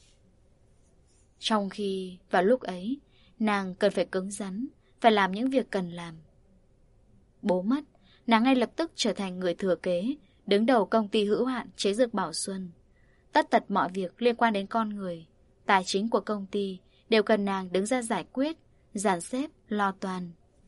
Trong khi vào lúc ấy, nàng cần phải cứng rắn, phải làm những việc cần làm. Bố mất, nàng ngay lập tức trở thành người thừa kế, đứng đầu công ty hữu hạn chế dược Bảo Xuân. Tất tật mọi việc liên quan đến con người, tài chính của công ty đều cần nàng đứng ra giải quyết, dàn xếp, lo toan.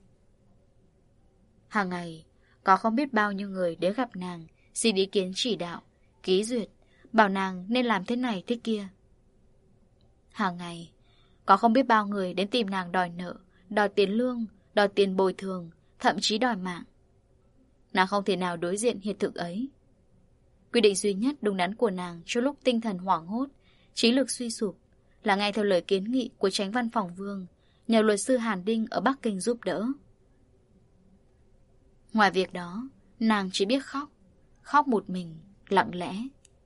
Hàng ngày, có không biết bao nhiêu người đến gặp nàng, xin ý kiến chỉ đạo, ký duyệt, bảo nàng nên làm thế này thế kia. Hàng ngày, có không biết bao người đến tìm nàng đòi nợ, đòi tiền lương, đòi tiền bồi thường, thậm chí đòi mạng. Nàng không thể nào đối diện hiện thực ấy. Quy định duy nhất đúng đắn của nàng trong lúc tinh thần hoảng hốt, trí lực suy sụp, là nghe theo lời kiến nghị của Chánh Văn Phòng Vương, nhờ luật sư Hàn Đinh ở Bắc Kinh giúp đỡ. Ngoài việc đó, nàng chỉ biết khóc, khóc một mình, lặng lẽ.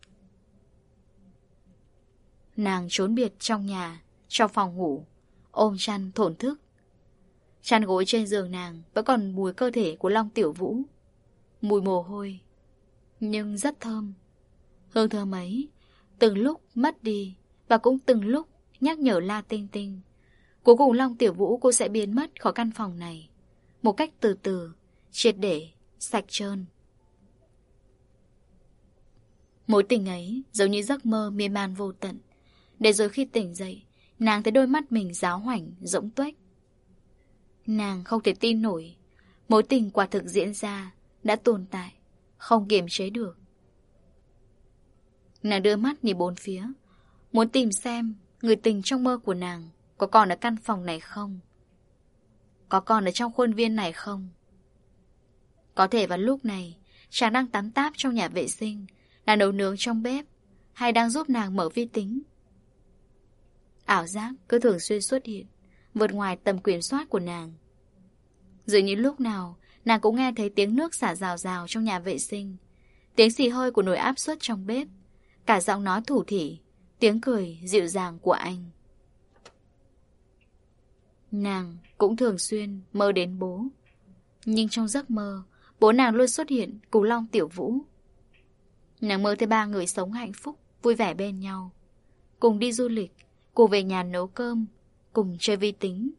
Nàng trốn biệt trong nhà, trong phòng ngủ, ôm chăn thổn thức. Chăn gối trên giường nàng vẫn còn mùi cơ thể của Long Tiểu Vũ, mùi mồ hôi, nhưng rất thơm. Hương thơm ấy từng lúc mất đi và cũng từng lúc nhắc nhở La Tinh Tinh. Cuối cùng Long Tiểu Vũ cô sẽ biến mất khỏi căn phòng này, một cách từ từ, triệt để, sạch trơn. Mối tình ấy giống như giấc mơ miên man vô tận. Để rồi khi tỉnh dậy, nàng thấy đôi mắt mình ráo hoảnh, rỗng tuếch. Nàng không thể tin nổi, mối tình quả thực diễn ra, đã tồn tại, không kiềm chế được. Nàng đưa mắt nhìn bốn phía, muốn tìm xem người tình trong mơ của nàng có còn ở căn phòng này không? Có còn ở trong khuôn viên này không? Có thể vào lúc này, chàng đang tắm táp trong nhà vệ sinh, đang nấu nướng trong bếp, hay đang giúp nàng mở vi tính. Ảo giác cứ thường xuyên xuất hiện, vượt ngoài tầm kiểm soát của nàng. Dường như lúc nào, nàng cũng nghe thấy tiếng nước xả rào rào trong nhà vệ sinh, tiếng xì hơi của nồi áp suất trong bếp, cả giọng nói thủ thỉ, tiếng cười dịu dàng của anh. Nàng cũng thường xuyên mơ đến bố. Nhưng trong giấc mơ, bố nàng luôn xuất hiện cùng Long Tiểu Vũ. Nàng mơ thấy ba người sống hạnh phúc, vui vẻ bên nhau, cùng đi du lịch, cùng về nhà nấu cơm, cùng chơi vi tính.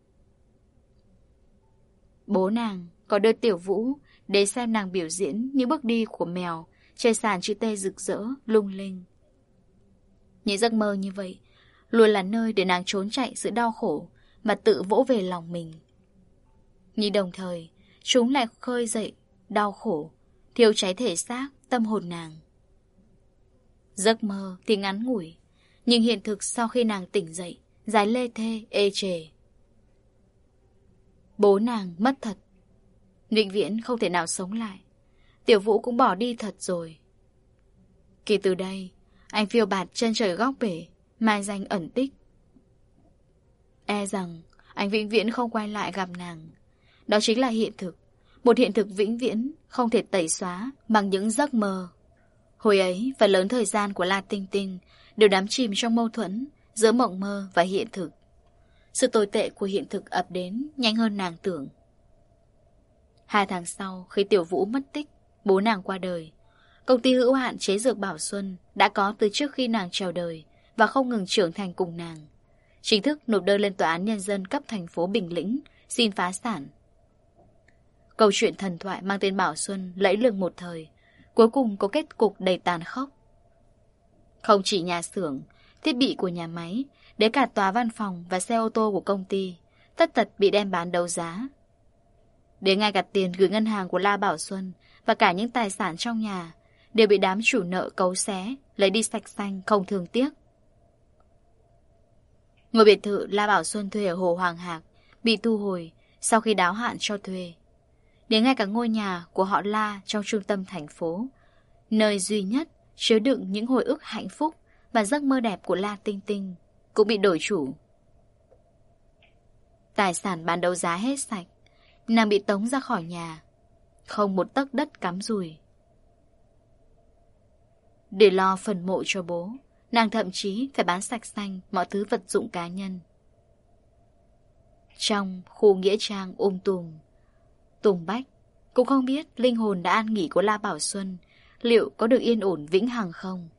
Bố nàng có đưa Tiểu Vũ để xem nàng biểu diễn những bước đi của mèo trên sàn chữ T rực rỡ, lung linh. Những giấc mơ như vậy luôn là nơi để nàng trốn chạy sự đau khổ mà tự vỗ về lòng mình. Nhưng đồng thời, chúng lại khơi dậy đau khổ, thiêu cháy thể xác, tâm hồn nàng. Giấc mơ thì ngắn ngủi, nhưng hiện thực sau khi nàng tỉnh dậy, dài lê thê, ê chề. Bố nàng mất thật, vĩnh viễn không thể nào sống lại. Tiểu Vũ cũng bỏ đi thật rồi. Kể từ đây, anh phiêu bạt chân trời góc bể, mai danh ẩn tích. E rằng anh vĩnh viễn không quay lại gặp nàng. Đó chính là hiện thực, một hiện thực vĩnh viễn không thể tẩy xóa bằng những giấc mơ. Hồi ấy, phần lớn thời gian của La Tinh Tinh đều đắm chìm trong mâu thuẫn giữa mộng mơ và hiện thực. Sự tồi tệ của hiện thực ập đến nhanh hơn nàng tưởng. Hai tháng sau, khi Tiểu Vũ mất tích, bố nàng qua đời, công ty hữu hạn chế dược Bảo Xuân đã có từ trước khi nàng chào đời và không ngừng trưởng thành cùng nàng, chính thức nộp đơn lên Tòa án Nhân dân cấp thành phố Bình Lĩnh xin phá sản. Câu chuyện thần thoại mang tên Bảo Xuân lẫy lừng một thời, cuối cùng có kết cục đầy tàn khốc. Không chỉ nhà xưởng, thiết bị của nhà máy, đến cả tòa văn phòng và xe ô tô của công ty, tất tật bị đem bán đấu giá. Đến ngay cả tiền gửi ngân hàng của La Bảo Xuân và cả những tài sản trong nhà đều bị đám chủ nợ cấu xé, lấy đi sạch xanh không thương tiếc. Ngôi biệt thự La Bảo Xuân thuê ở Hồ Hoàng Hạc bị thu hồi sau khi đáo hạn cho thuê. Đến ngay cả ngôi nhà của họ La trong trung tâm thành phố, nơi duy nhất chứa đựng những hồi ức hạnh phúc và giấc mơ đẹp của La Tinh Tinh, cũng bị đổi chủ. Tài sản bán đấu giá hết sạch, nàng bị tống ra khỏi nhà, không một tấc đất cắm rùi. Để lo phần mộ cho bố, nàng thậm chí phải bán sạch xanh mọi thứ vật dụng cá nhân. Trong khu nghĩa trang um tùm, Tùng Bách cũng không biết linh hồn đã an nghỉ của La Bảo Xuân liệu có được yên ổn vĩnh hằng không.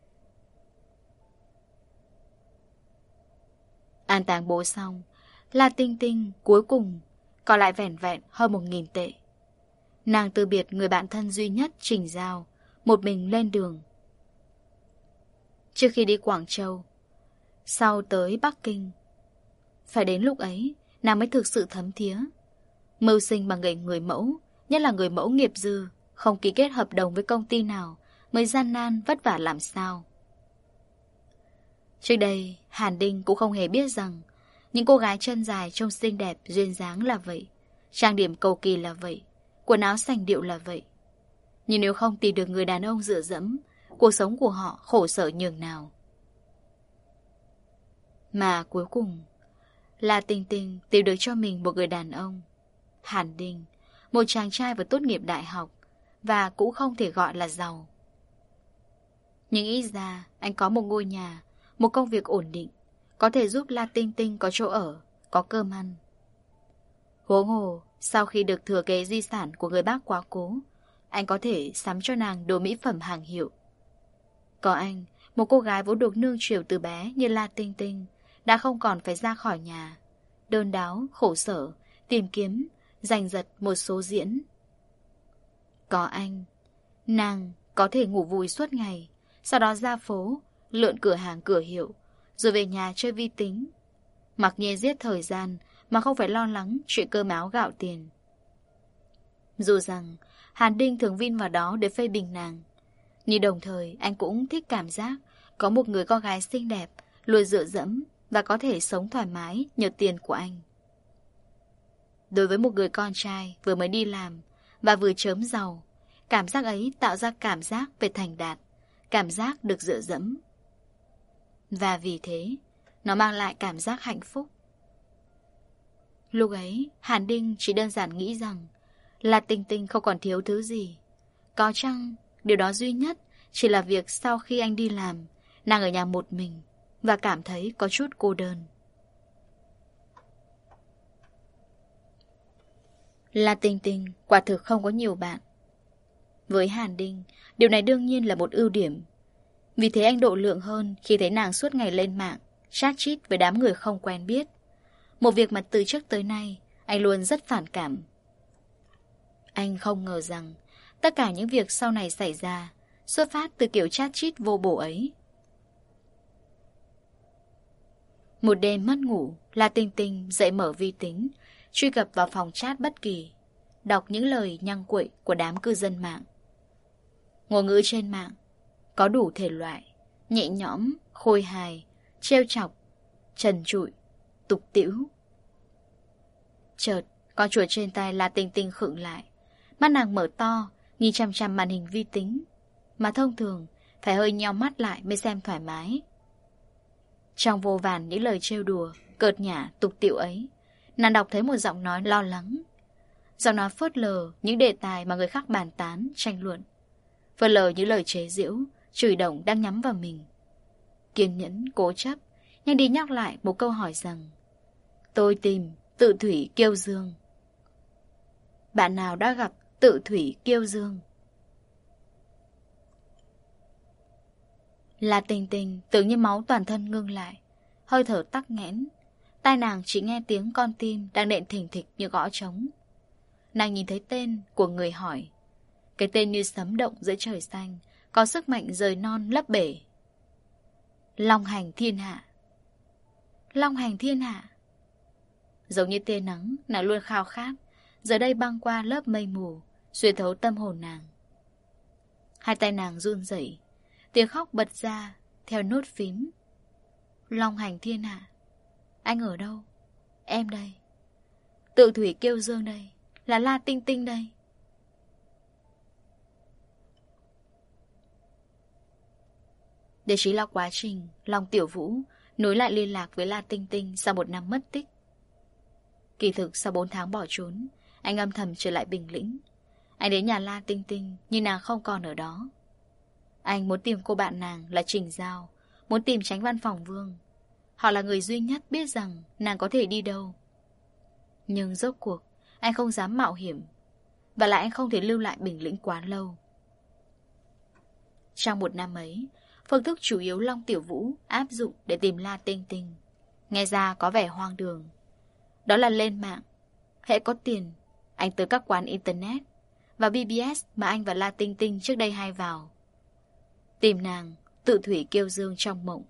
An táng bố xong, La Tinh Tinh cuối cùng còn lại vẻn vẹn hơn một nghìn tệ. Nàng từ biệt người bạn thân duy nhất Trình Giao, một mình lên đường. Trước khi đi Quảng Châu, sau tới Bắc Kinh, phải đến lúc ấy nàng mới thực sự thấm thía. Mưu sinh bằng nghề người mẫu, nhất là người mẫu nghiệp dư, không ký kết hợp đồng với công ty nào, mới gian nan vất vả làm sao. Trước đây, Hàn Đinh cũng không hề biết rằng những cô gái chân dài trông xinh đẹp duyên dáng là vậy, trang điểm cầu kỳ là vậy, quần áo sành điệu là vậy. Nhưng nếu không tìm được người đàn ông dựa dẫm, cuộc sống của họ khổ sở nhường nào. Mà cuối cùng, La Tinh Tinh tìm được cho mình một người đàn ông, Hàn Đinh, một chàng trai vừa tốt nghiệp đại học và cũng không thể gọi là giàu. Nhưng ít ra anh có một ngôi nhà, một công việc ổn định, có thể giúp La Tinh Tinh có chỗ ở, có cơm ăn. Huống hồ, sau khi được thừa kế di sản của người bác quá cố, anh có thể sắm cho nàng đồ mỹ phẩm hàng hiệu. Có anh, một cô gái vốn được nương chiều từ bé như La Tinh Tinh đã không còn phải ra khỏi nhà, đơn đáo, khổ sở, tìm kiếm, giành giật một số diễn. Có anh, nàng có thể ngủ vùi suốt ngày, sau đó ra phố, lượn cửa hàng cửa hiệu, rồi về nhà chơi vi tính, mặc nhiên giết thời gian mà không phải lo lắng chuyện cơm áo gạo tiền. Dù rằng Hàn Đinh thường vin vào đó để phê bình nàng, nhưng đồng thời anh cũng thích cảm giác có một người con gái xinh đẹp, luôn dựa dẫm và có thể sống thoải mái nhờ tiền của anh. Đối với một người con trai vừa mới đi làm và vừa chớm giàu, cảm giác ấy tạo ra cảm giác về thành đạt, cảm giác được dựa dẫm. Và vì thế, nó mang lại cảm giác hạnh phúc. Lúc ấy, Hàn Đinh chỉ đơn giản nghĩ rằng là Tinh Tinh không còn thiếu thứ gì. Có chăng, điều đó duy nhất chỉ là việc sau khi anh đi làm, nàng ở nhà một mình và cảm thấy có chút cô đơn. La Tinh Tinh quả thực không có nhiều bạn. Với Hàn Đinh, điều này đương nhiên là một ưu điểm. Vì thế anh độ lượng hơn khi thấy nàng suốt ngày lên mạng, chat chít với đám người không quen biết. Một việc mà từ trước tới nay, anh luôn rất phản cảm. Anh không ngờ rằng tất cả những việc sau này xảy ra xuất phát từ kiểu chat chít vô bổ ấy. Một đêm mất ngủ, La Tinh Tinh dậy mở vi tính, truy cập vào phòng chat bất kỳ, đọc những lời nhăng quậy của đám cư dân mạng. Ngôn ngữ trên mạng có đủ thể loại, nhẹ nhõm, khôi hài, trêu chọc, trần trụi, tục tĩu. Chợt, con chuột trên tay La Tinh Tinh khựng lại, mắt nàng mở to, nhìn chằm chằm màn hình vi tính, mà thông thường phải hơi nheo mắt lại mới xem thoải mái. Trong vô vàn những lời trêu đùa, cợt nhả, tục tĩu ấy, nàng đọc thấy một giọng nói lo lắng. Giọng nói phớt lờ những đề tài mà người khác bàn tán, tranh luận, phớt lờ những lời chế giễu, chửi đồng đang nhắm vào mình. Kiên nhẫn, cố chấp, nhanh đi nhắc lại một câu hỏi rằng: tôi tìm Tự Thủy Kiêu Dương. Bạn nào đã gặp Tự Thủy Kiêu Dương? La Tinh Tinh tưởng như máu toàn thân ngưng lại, hơi thở tắc nghẽn. Tai nàng chỉ nghe tiếng con tim đang nện thình thịch như gõ trống. Nàng nhìn thấy tên của người hỏi, cái tên như sấm động giữa trời xanh, có sức mạnh rời non lấp bể. Long hành thiên hạ. Long hành thiên hạ. Giống như tia nắng, nàng luôn khao khát, giờ đây băng qua lớp mây mù, xuyên thấu tâm hồn nàng. Hai tay nàng run rẩy, tiếng khóc bật ra theo nốt phím. Long hành thiên hạ. Anh ở đâu? Em đây. Tự Thủy Kiêu Dương đây. Là La Tinh Tinh đây. Đây chính là quá trình Long Tiểu Vũ nối lại liên lạc với La Tinh Tinh sau một năm mất tích. Kỳ thực sau bốn tháng bỏ trốn, anh âm thầm trở lại Bình Lĩnh. Anh đến nhà La Tinh Tinh nhưng nàng không còn ở đó. Anh muốn tìm cô bạn nàng là Trình Giao, muốn tìm Chánh Văn Phòng Vương. Họ là người duy nhất biết rằng nàng có thể đi đâu. Nhưng rốt cuộc anh không dám mạo hiểm, và lại anh không thể lưu lại Bình Lĩnh quá lâu. Trong một năm ấy, phương thức chủ yếu Long Tiểu Vũ áp dụng để tìm La Tinh Tinh nghe ra có vẻ hoang đường. Đó là lên mạng. Hễ có tiền, anh tới các quán internet và bê bê ét mà anh và La Tinh Tinh trước đây hay vào. Tìm nàng, Tự Thủy Kiêu Dương trong mộng.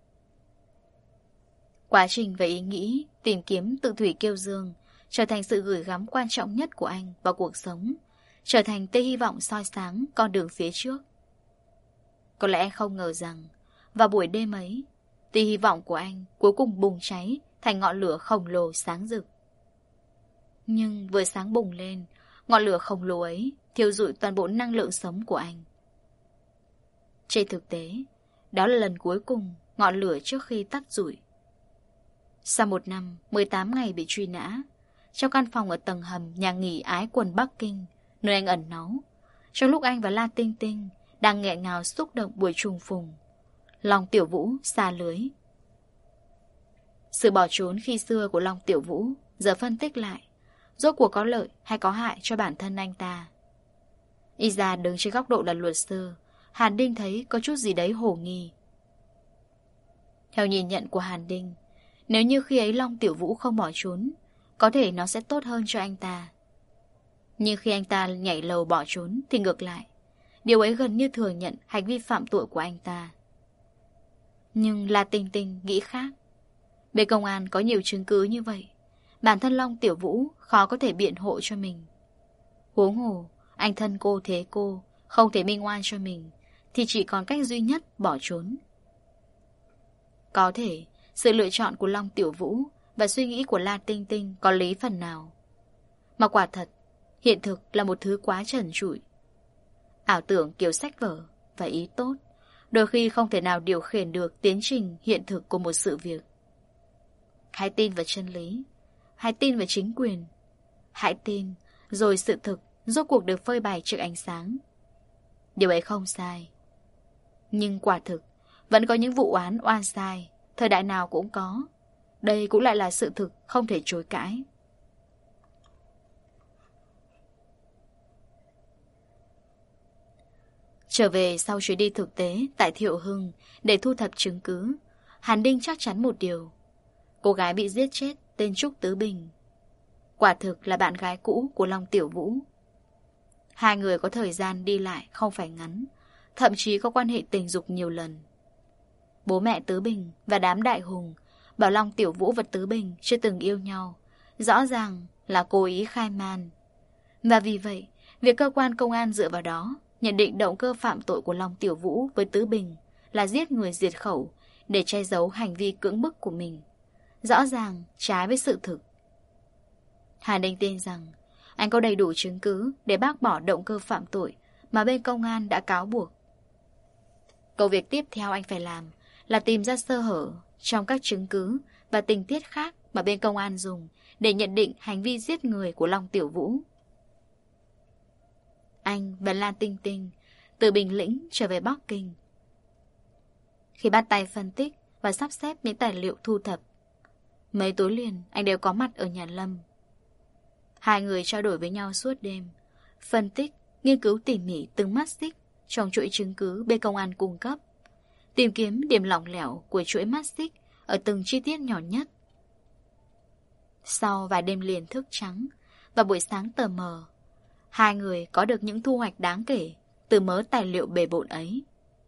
Quá trình và ý nghĩ tìm kiếm Tự Thủy Kiêu Dương trở thành sự gửi gắm quan trọng nhất của anh vào cuộc sống, trở thành tia hy vọng soi sáng con đường phía trước. Có lẽ anh không ngờ rằng vào buổi đêm ấy, tia hy vọng của anh cuối cùng bùng cháy thành ngọn lửa khổng lồ sáng rực. Nhưng vừa sáng bùng lên, ngọn lửa khổng lồ ấy thiêu rụi toàn bộ năng lượng sống của anh. Trên thực tế, đó là lần cuối cùng ngọn lửa trước khi tắt rụi. Sau một năm, mười tám ngày bị truy nã, trong căn phòng ở tầng hầm nhà nghỉ Ái Quần Bắc Kinh, nơi anh ẩn náu, trong lúc anh và La Tinh Tinh đang nghẹn ngào xúc động buổi trùng phùng, Long Tiểu Vũ xa lưới. Sự bỏ trốn khi xưa của Long Tiểu Vũ giờ phân tích lại, rốt cuộc có lợi hay có hại cho bản thân anh ta. Y ra đứng trên góc độ là luật sư, Hàn Đinh thấy có chút gì đấy hồ nghi. Theo nhìn nhận của Hàn Đinh, nếu như khi ấy Long Tiểu Vũ không bỏ trốn, có thể nó sẽ tốt hơn cho anh ta. Nhưng khi anh ta nhảy lầu bỏ trốn thì ngược lại, điều ấy gần như thừa nhận hành vi phạm tội của anh ta. Nhưng La Tinh Tinh nghĩ khác. Bên công an có nhiều chứng cứ như vậy, bản thân Long Tiểu Vũ khó có thể biện hộ cho mình. Huống hồ, anh thân cô thế cô, không thể minh oan cho mình, thì chỉ còn cách duy nhất bỏ trốn. Có thể, sự lựa chọn của Long Tiểu Vũ và suy nghĩ của La Tinh Tinh có lý phần nào. Mà quả thật, hiện thực là một thứ quá trần trụi. Ảo tưởng kiểu sách vở và ý tốt đôi khi không thể nào điều khiển được tiến trình hiện thực của một sự việc. Hãy tin vào chân lý, hãy tin vào chính quyền, hãy tin, rồi sự thực rốt cuộc được phơi bày trước ánh sáng. Điều ấy không sai. Nhưng quả thực, vẫn có những vụ oán oan sai, thời đại nào cũng có. Đây cũng lại là sự thực không thể chối cãi. Trở về sau chuyến đi thực tế tại Thiệu Hưng để thu thập chứng cứ, Hàn Đinh chắc chắn một điều. Cô gái bị giết chết tên Trúc Tứ Bình quả thực là bạn gái cũ của Long Tiểu Vũ. Hai người có thời gian đi lại không phải ngắn, thậm chí có quan hệ tình dục nhiều lần. Bố mẹ Tứ Bình và đám đại hùng bảo Long Tiểu Vũ và Tứ Bình chưa từng yêu nhau, rõ ràng là cố ý khai man. Và vì vậy, việc cơ quan công an dựa vào đó nhận định động cơ phạm tội của Long Tiểu Vũ với Tứ Bình là giết người diệt khẩu để che giấu hành vi cưỡng bức của mình, rõ ràng trái với sự thực. Hà Đinh tin rằng anh có đầy đủ chứng cứ để bác bỏ động cơ phạm tội mà bên công an đã cáo buộc. Công việc tiếp theo anh phải làm là tìm ra sơ hở trong các chứng cứ và tình tiết khác mà bên công an dùng để nhận định hành vi giết người của Long Tiểu Vũ. Anh và La Tinh Tinh từ Bình Lĩnh trở về Bắc Kinh. Khi bắt tay phân tích và sắp xếp những tài liệu thu thập, mấy tối liền anh đều có mặt ở nhà Lâm. Hai người trao đổi với nhau suốt đêm, phân tích, nghiên cứu tỉ mỉ từng mắt xích trong chuỗi chứng cứ bên công an cung cấp, tìm kiếm điểm lỏng lẻo của chuỗi mắt xích ở từng chi tiết nhỏ nhất. Sau vài đêm liền thức trắng và buổi sáng tờ mờ, hai người có được những thu hoạch đáng kể từ mớ tài liệu bề bộn ấy.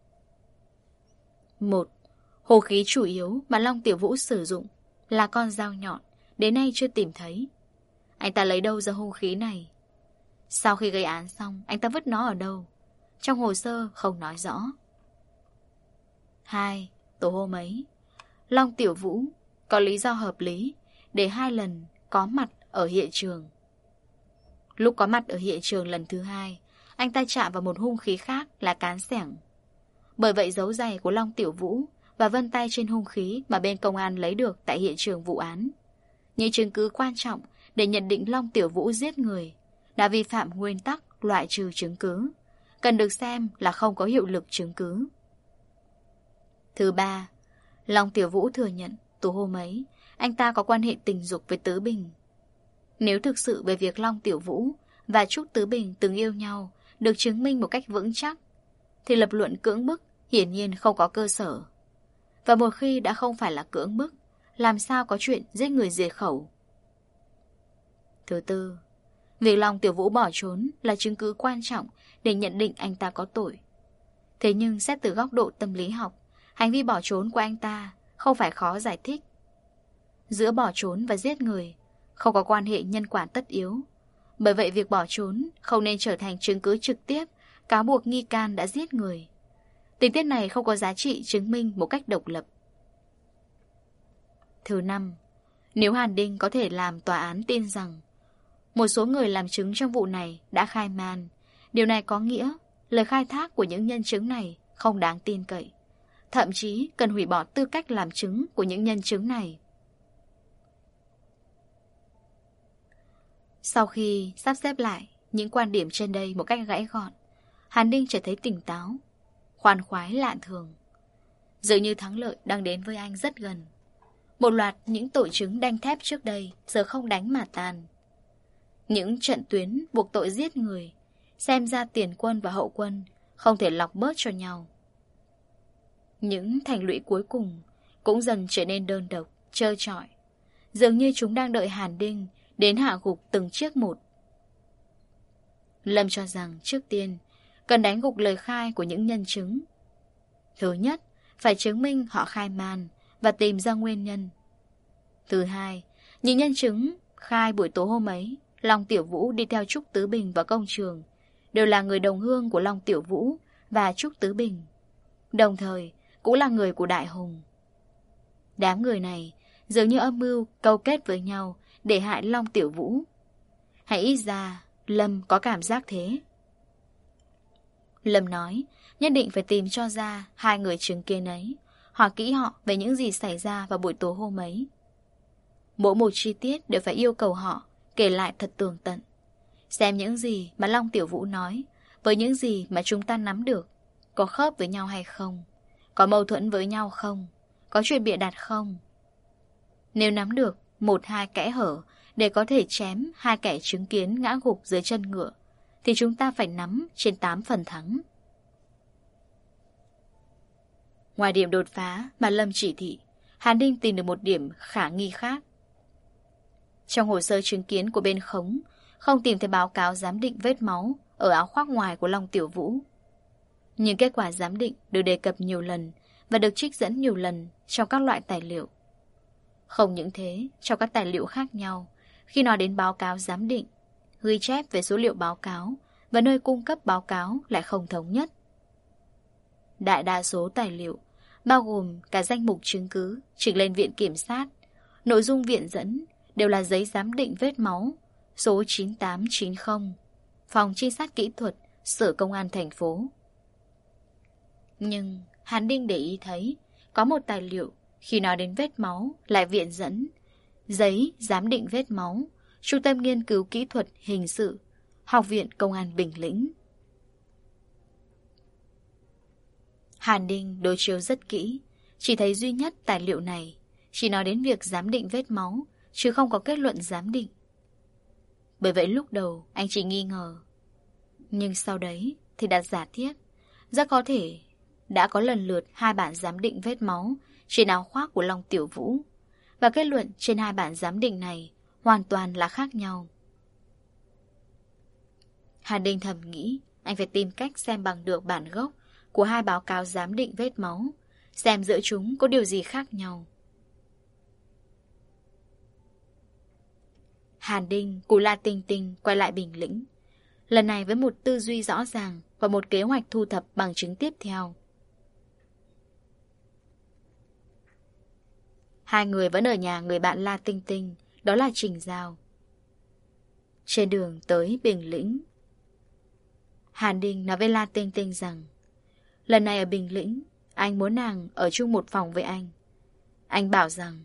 Một, vũ khí chủ yếu mà Long Tiểu Vũ sử dụng là con dao nhọn, đến nay chưa tìm thấy. Anh ta lấy đâu ra hung khí này? Sau khi gây án xong, anh ta vứt nó ở đâu? Trong hồ sơ không nói rõ. Hai, tối hôm ấy, Long Tiểu Vũ có lý do hợp lý để hai lần có mặt ở hiện trường. Lúc có mặt ở hiện trường lần thứ hai, anh ta chạm vào một hung khí khác là cán xẻng. Bởi vậy dấu giày của Long Tiểu Vũ và vân tay trên hung khí mà bên công an lấy được tại hiện trường vụ án, những chứng cứ quan trọng để nhận định Long Tiểu Vũ giết người, đã vi phạm nguyên tắc loại trừ chứng cứ, cần được xem là không có hiệu lực chứng cứ. Thứ ba, Long Tiểu Vũ thừa nhận tối hôm ấy anh ta có quan hệ tình dục với Tứ Bình. Nếu thực sự về việc Long Tiểu Vũ và Trúc Tứ Bình từng yêu nhau được chứng minh một cách vững chắc, thì lập luận cưỡng bức hiển nhiên không có cơ sở. Và một khi đã không phải là cưỡng bức, làm sao có chuyện giết người diệt khẩu? Thứ tư, việc Long Tiểu Vũ bỏ trốn là chứng cứ quan trọng để nhận định anh ta có tội. Thế nhưng xét từ góc độ tâm lý học, hành vi bỏ trốn của anh ta không phải khó giải thích. Giữa bỏ trốn và giết người không có quan hệ nhân quả tất yếu. Bởi vậy việc bỏ trốn không nên trở thành chứng cứ trực tiếp cáo buộc nghi can đã giết người. Tình tiết này không có giá trị chứng minh một cách độc lập. Thứ năm, nếu Hàn Đinh có thể làm tòa án tin rằng một số người làm chứng trong vụ này đã khai man, điều này có nghĩa lời khai thác của những nhân chứng này không đáng tin cậy, thậm chí cần hủy bỏ tư cách làm chứng của những nhân chứng này. Sau khi sắp xếp lại những quan điểm trên đây một cách gãy gọn, Hàn Đinh trở thấy tỉnh táo, khoan khoái lạ thường. Dường như thắng lợi đang đến với anh rất gần. Một loạt những tội chứng đanh thép trước đây giờ không đánh mà tàn. Những trận tuyến buộc tội giết người, xem ra tiền quân và hậu quân không thể lọc bớt cho nhau. Những thành lũy cuối cùng cũng dần trở nên đơn độc, trơ trọi. Dường như chúng đang đợi Hàn Đinh đến hạ gục từng chiếc một. Lâm cho rằng trước tiên cần đánh gục lời khai của những nhân chứng. Thứ nhất, phải chứng minh họ khai man và tìm ra nguyên nhân. Thứ hai, những nhân chứng khai buổi tối hôm ấy Long Tiểu Vũ đi theo Trúc Tứ Bình vào công trường đều là người đồng hương của Long Tiểu Vũ và Trúc Tứ Bình, đồng thời cũng là người của Đại Hùng. Đám người này dường như âm mưu câu kết với nhau để hại Long Tiểu Vũ. Hay ít ra Lâm có cảm giác thế. Lâm nói nhất định phải tìm cho ra hai người chứng kiến ấy, hỏi kỹ họ về những gì xảy ra vào buổi tối hôm ấy. Mỗi một chi tiết đều phải yêu cầu họ kể lại thật tường tận, xem những gì mà Long Tiểu Vũ nói với những gì mà chúng ta nắm được có khớp với nhau hay không, có mâu thuẫn với nhau không, có chuyện bịa đặt không. Nếu nắm được một hai kẽ hở để có thể chém hai kẻ chứng kiến ngã gục dưới chân ngựa, thì chúng ta phải nắm trên tám phần thắng. Ngoài điểm đột phá mà Lâm chỉ thị, Hàn Đinh tìm được một điểm khả nghi khác. Trong hồ sơ chứng kiến của bên khống, không tìm thấy báo cáo giám định vết máu ở áo khoác ngoài của Long Tiểu Vũ. Nhưng kết quả giám định được đề cập nhiều lần và được trích dẫn nhiều lần trong các loại tài liệu. Không những thế, trong các tài liệu khác nhau, khi nói đến báo cáo giám định, ghi chép về số liệu báo cáo và nơi cung cấp báo cáo lại không thống nhất. Đại đa số tài liệu, bao gồm cả danh mục chứng cứ trình lên viện kiểm sát, nội dung viện dẫn đều là giấy giám định vết máu số chín tám chín không, phòng trinh sát kỹ thuật, Sở Công an thành phố. Nhưng Hàn Đinh để ý thấy có một tài liệu khi nói đến vết máu lại viện dẫn giấy giám định vết máu Trung tâm Nghiên cứu Kỹ thuật Hình sự, Học viện Công an Bình Lĩnh. Hàn Đinh đối chiếu rất kỹ, chỉ thấy duy nhất tài liệu này chỉ nói đến việc giám định vết máu, chứ không có kết luận giám định. Bởi vậy lúc đầu anh chỉ nghi ngờ, nhưng sau đấy thì đặt giả thiết rất có thể đã có lần lượt hai bản giám định vết máu trên áo khoác của Long Tiểu Vũ, và kết luận trên hai bản giám định này hoàn toàn là khác nhau. Hàn Đinh thầm nghĩ anh phải tìm cách xem bằng được bản gốc của hai báo cáo giám định vết máu, xem giữa chúng có điều gì khác nhau. Hàn Đinh cùng La Tinh Tinh quay lại Bình Lĩnh, lần này với một tư duy rõ ràng và một kế hoạch thu thập bằng chứng tiếp theo. Hai người vẫn ở nhà người bạn La Tinh Tinh, đó là Trình Giao. Trên đường tới Bình Lĩnh, Hàn Đình nói với La Tinh Tinh rằng lần này ở Bình Lĩnh, anh muốn nàng ở chung một phòng với anh. Anh bảo rằng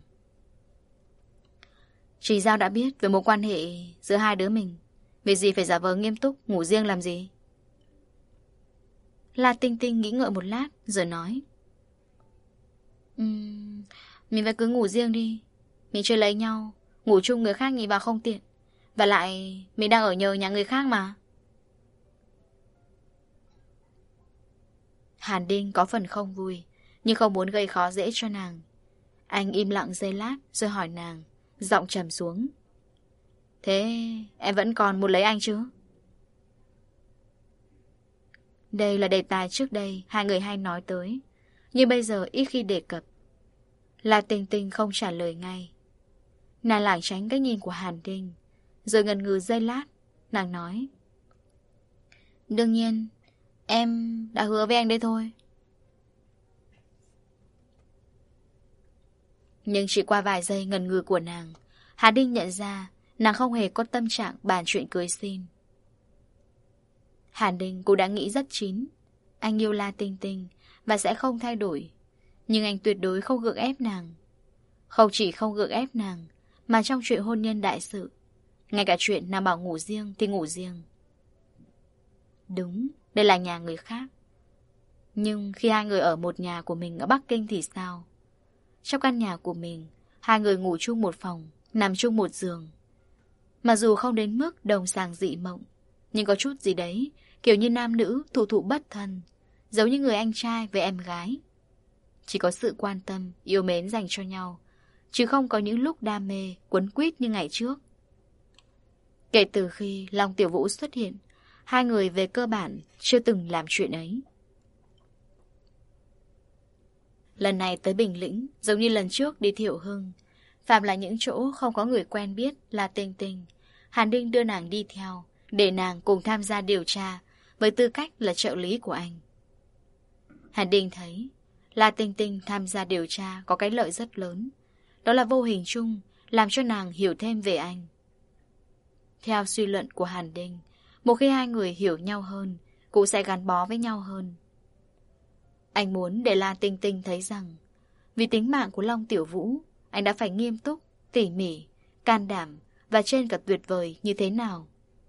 Trình Giao đã biết về mối quan hệ giữa hai đứa mình, vì gì phải giả vờ nghiêm túc, ngủ riêng làm gì? La Tinh Tinh nghĩ ngợi một lát rồi nói, um, mình phải cứ ngủ riêng đi. Mình chưa lấy nhau, ngủ chung người khác nhìn vào không tiện. Và lại mình đang ở nhờ nhà người khác mà. Hàn Đinh có phần không vui, nhưng không muốn gây khó dễ cho nàng. Anh im lặng giây lát rồi hỏi nàng, giọng trầm xuống, thế em vẫn còn muốn lấy anh chứ? Đây là đề tài trước đây hai người hay nói tới, nhưng bây giờ ít khi đề cập. La Tinh Tinh không trả lời ngay. Nàng lảng tránh cái nhìn của Hàn Đinh, rồi ngần ngừ giây lát, nàng nói, đương nhiên, em đã hứa với anh đấy thôi. Nhưng chỉ qua vài giây ngần ngừ của nàng, Hàn Đinh nhận ra nàng không hề có tâm trạng bàn chuyện cưới xin. Hàn Đinh cũng đã nghĩ rất chín. Anh yêu La Tinh Tinh và sẽ không thay đổi, nhưng anh tuyệt đối không gượng ép nàng. Không chỉ không gượng ép nàng, mà trong chuyện hôn nhân đại sự, ngay cả chuyện nàng bảo ngủ riêng thì ngủ riêng. Đúng, đây là nhà người khác. Nhưng khi hai người ở một nhà của mình ở Bắc Kinh thì sao? Trong căn nhà của mình, hai người ngủ chung một phòng, nằm chung một giường. Mặc dù không đến mức đồng sàng dị mộng, nhưng có chút gì đấy, kiểu như nam nữ thụ thụ bất thân, giống như người anh trai với em gái. Chỉ có sự quan tâm, yêu mến dành cho nhau, chứ không có những lúc đam mê, quấn quýt như ngày trước. Kể từ khi Long Tiểu Vũ xuất hiện, hai người về cơ bản chưa từng làm chuyện ấy. Lần này tới Bình Lĩnh, giống như lần trước đi Thiệu Hưng, phạm là những chỗ không có người quen biết là Tinh Tinh, Hàn Đinh đưa nàng đi theo, để nàng cùng tham gia điều tra, với tư cách là trợ lý của anh. Hàn Đinh thấy là Tinh Tinh tham gia điều tra có cái lợi rất lớn, đó là vô hình chung làm cho nàng hiểu thêm về anh. Theo suy luận của Hàn Đinh, một khi hai người hiểu nhau hơn, cũng sẽ gắn bó với nhau hơn. Anh muốn để La Tinh Tinh thấy rằng, vì tính mạng của Long Tiểu Vũ, anh đã phải nghiêm túc, tỉ mỉ, can đảm và trên cả tuyệt vời như thế nào.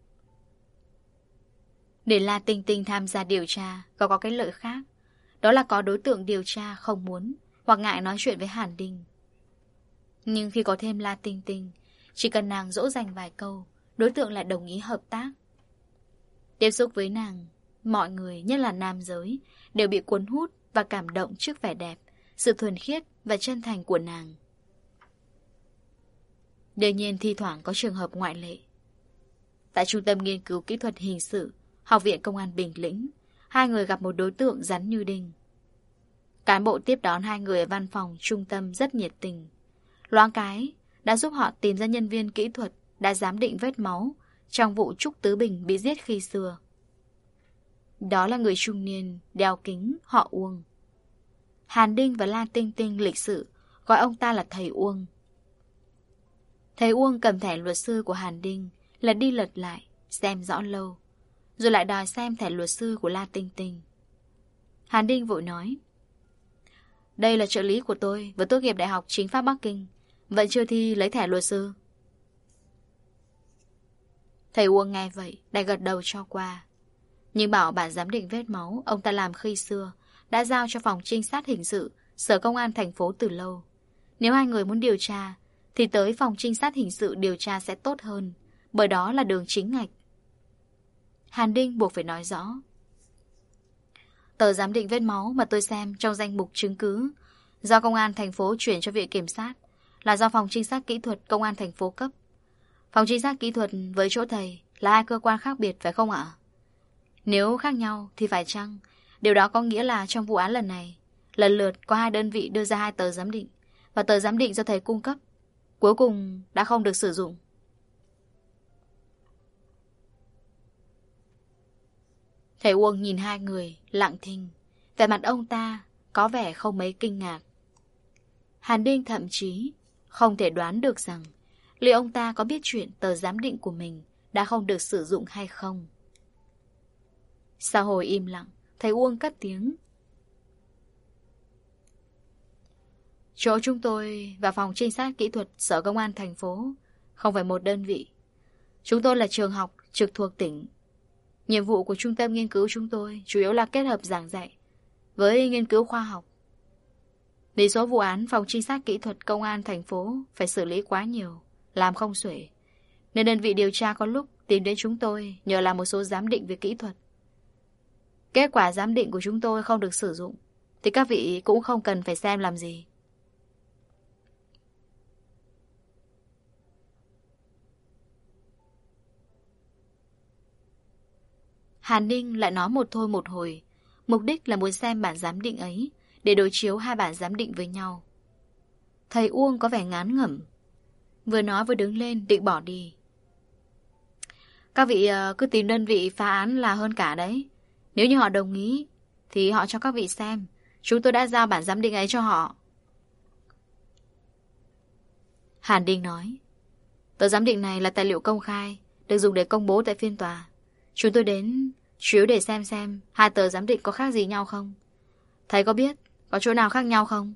Để La Tinh Tinh tham gia điều tra có có cái lợi khác, đó là có đối tượng điều tra không muốn hoặc ngại nói chuyện với Hàn Đinh. Nhưng khi có thêm La Tinh Tinh, chỉ cần nàng dỗ dành vài câu, đối tượng lại đồng ý hợp tác. Tiếp xúc với nàng, mọi người, nhất là nam giới, đều bị cuốn hút và cảm động trước vẻ đẹp, sự thuần khiết và chân thành của nàng. Đương nhiên thi thoảng có trường hợp ngoại lệ. Tại Trung tâm Nghiên cứu Kỹ thuật Hình sự, Học viện Công an Bình Lĩnh, hai người gặp một đối tượng rắn như đinh. Cán bộ tiếp đón hai người ở văn phòng trung tâm rất nhiệt tình. Loáng cái đã giúp họ tìm ra nhân viên kỹ thuật đã giám định vết máu trong vụ Trúc Tứ Bình bị giết khi xưa. Đó là người trung niên, đeo kính, họ Uông. Hàn Đinh và La Tinh Tinh lịch sự gọi ông ta là thầy Uông. Thầy Uông cầm thẻ luật sư của Hàn Đinh, lật đi lật lại, xem rõ lâu, rồi lại đòi xem thẻ luật sư của La Tinh Tinh. Hàn Đinh vội nói, đây là trợ lý của tôi, vừa tốt nghiệp Đại học Chính pháp Bắc Kinh, vẫn chưa thi lấy thẻ luật sư. Thầy Uông nghe vậy, đành gật đầu cho qua. Nhưng bảo bản giám định vết máu ông ta làm khi xưa đã giao cho phòng trinh sát hình sự Sở Công an thành phố từ lâu. Nếu hai người muốn điều tra thì tới phòng trinh sát hình sự điều tra sẽ tốt hơn, bởi đó là đường chính ngạch. Hàn Đinh buộc phải nói rõ, tờ giám định vết máu mà tôi xem trong danh mục chứng cứ do Công an thành phố chuyển cho Viện Kiểm sát là do phòng trinh sát kỹ thuật Công an thành phố cấp. Phòng trinh sát kỹ thuật với chỗ thầy là hai cơ quan khác biệt phải không ạ? Nếu khác nhau thì phải chăng điều đó có nghĩa là trong vụ án lần này lần lượt có hai đơn vị đưa ra hai tờ giám định, và tờ giám định do thầy cung cấp cuối cùng đã không được sử dụng? Thầy Uông nhìn hai người lặng thinh, vẻ mặt ông ta có vẻ không mấy kinh ngạc. Hàn Đinh thậm chí không thể đoán được rằng liệu ông ta có biết chuyện tờ giám định của mình đã không được sử dụng hay không. Sau hồi im lặng, thầy Uông cất tiếng. Chỗ chúng tôi và phòng trinh sát kỹ thuật Sở Công an thành phố không phải một đơn vị. Chúng tôi là trường học trực thuộc tỉnh. Nhiệm vụ của trung tâm nghiên cứu chúng tôi chủ yếu là kết hợp giảng dạy với nghiên cứu khoa học. Vì số vụ án phòng trinh sát kỹ thuật công an thành phố phải xử lý quá nhiều, làm không xuể, nên đơn vị điều tra có lúc tìm đến chúng tôi nhờ làm một số giám định về kỹ thuật. Kết quả giám định của chúng tôi không được sử dụng thì các vị cũng không cần phải xem làm gì. Hàn Ninh lại nói một thôi một hồi, mục đích là muốn xem bản giám định ấy để đối chiếu hai bản giám định với nhau. Thầy Uông có vẻ ngán ngẩm, vừa nói vừa đứng lên định bỏ đi. Các vị uh, cứ tìm đơn vị phá án là hơn cả đấy. Nếu như họ đồng ý thì họ cho các vị xem. Chúng tôi đã giao bản giám định ấy cho họ. Hàn Đinh nói, tờ giám định này là tài liệu công khai, được dùng để công bố tại phiên tòa. Chúng tôi đến chủ yếu để xem xem hai tờ giám định có khác gì nhau không. Thầy có biết có chỗ nào khác nhau không?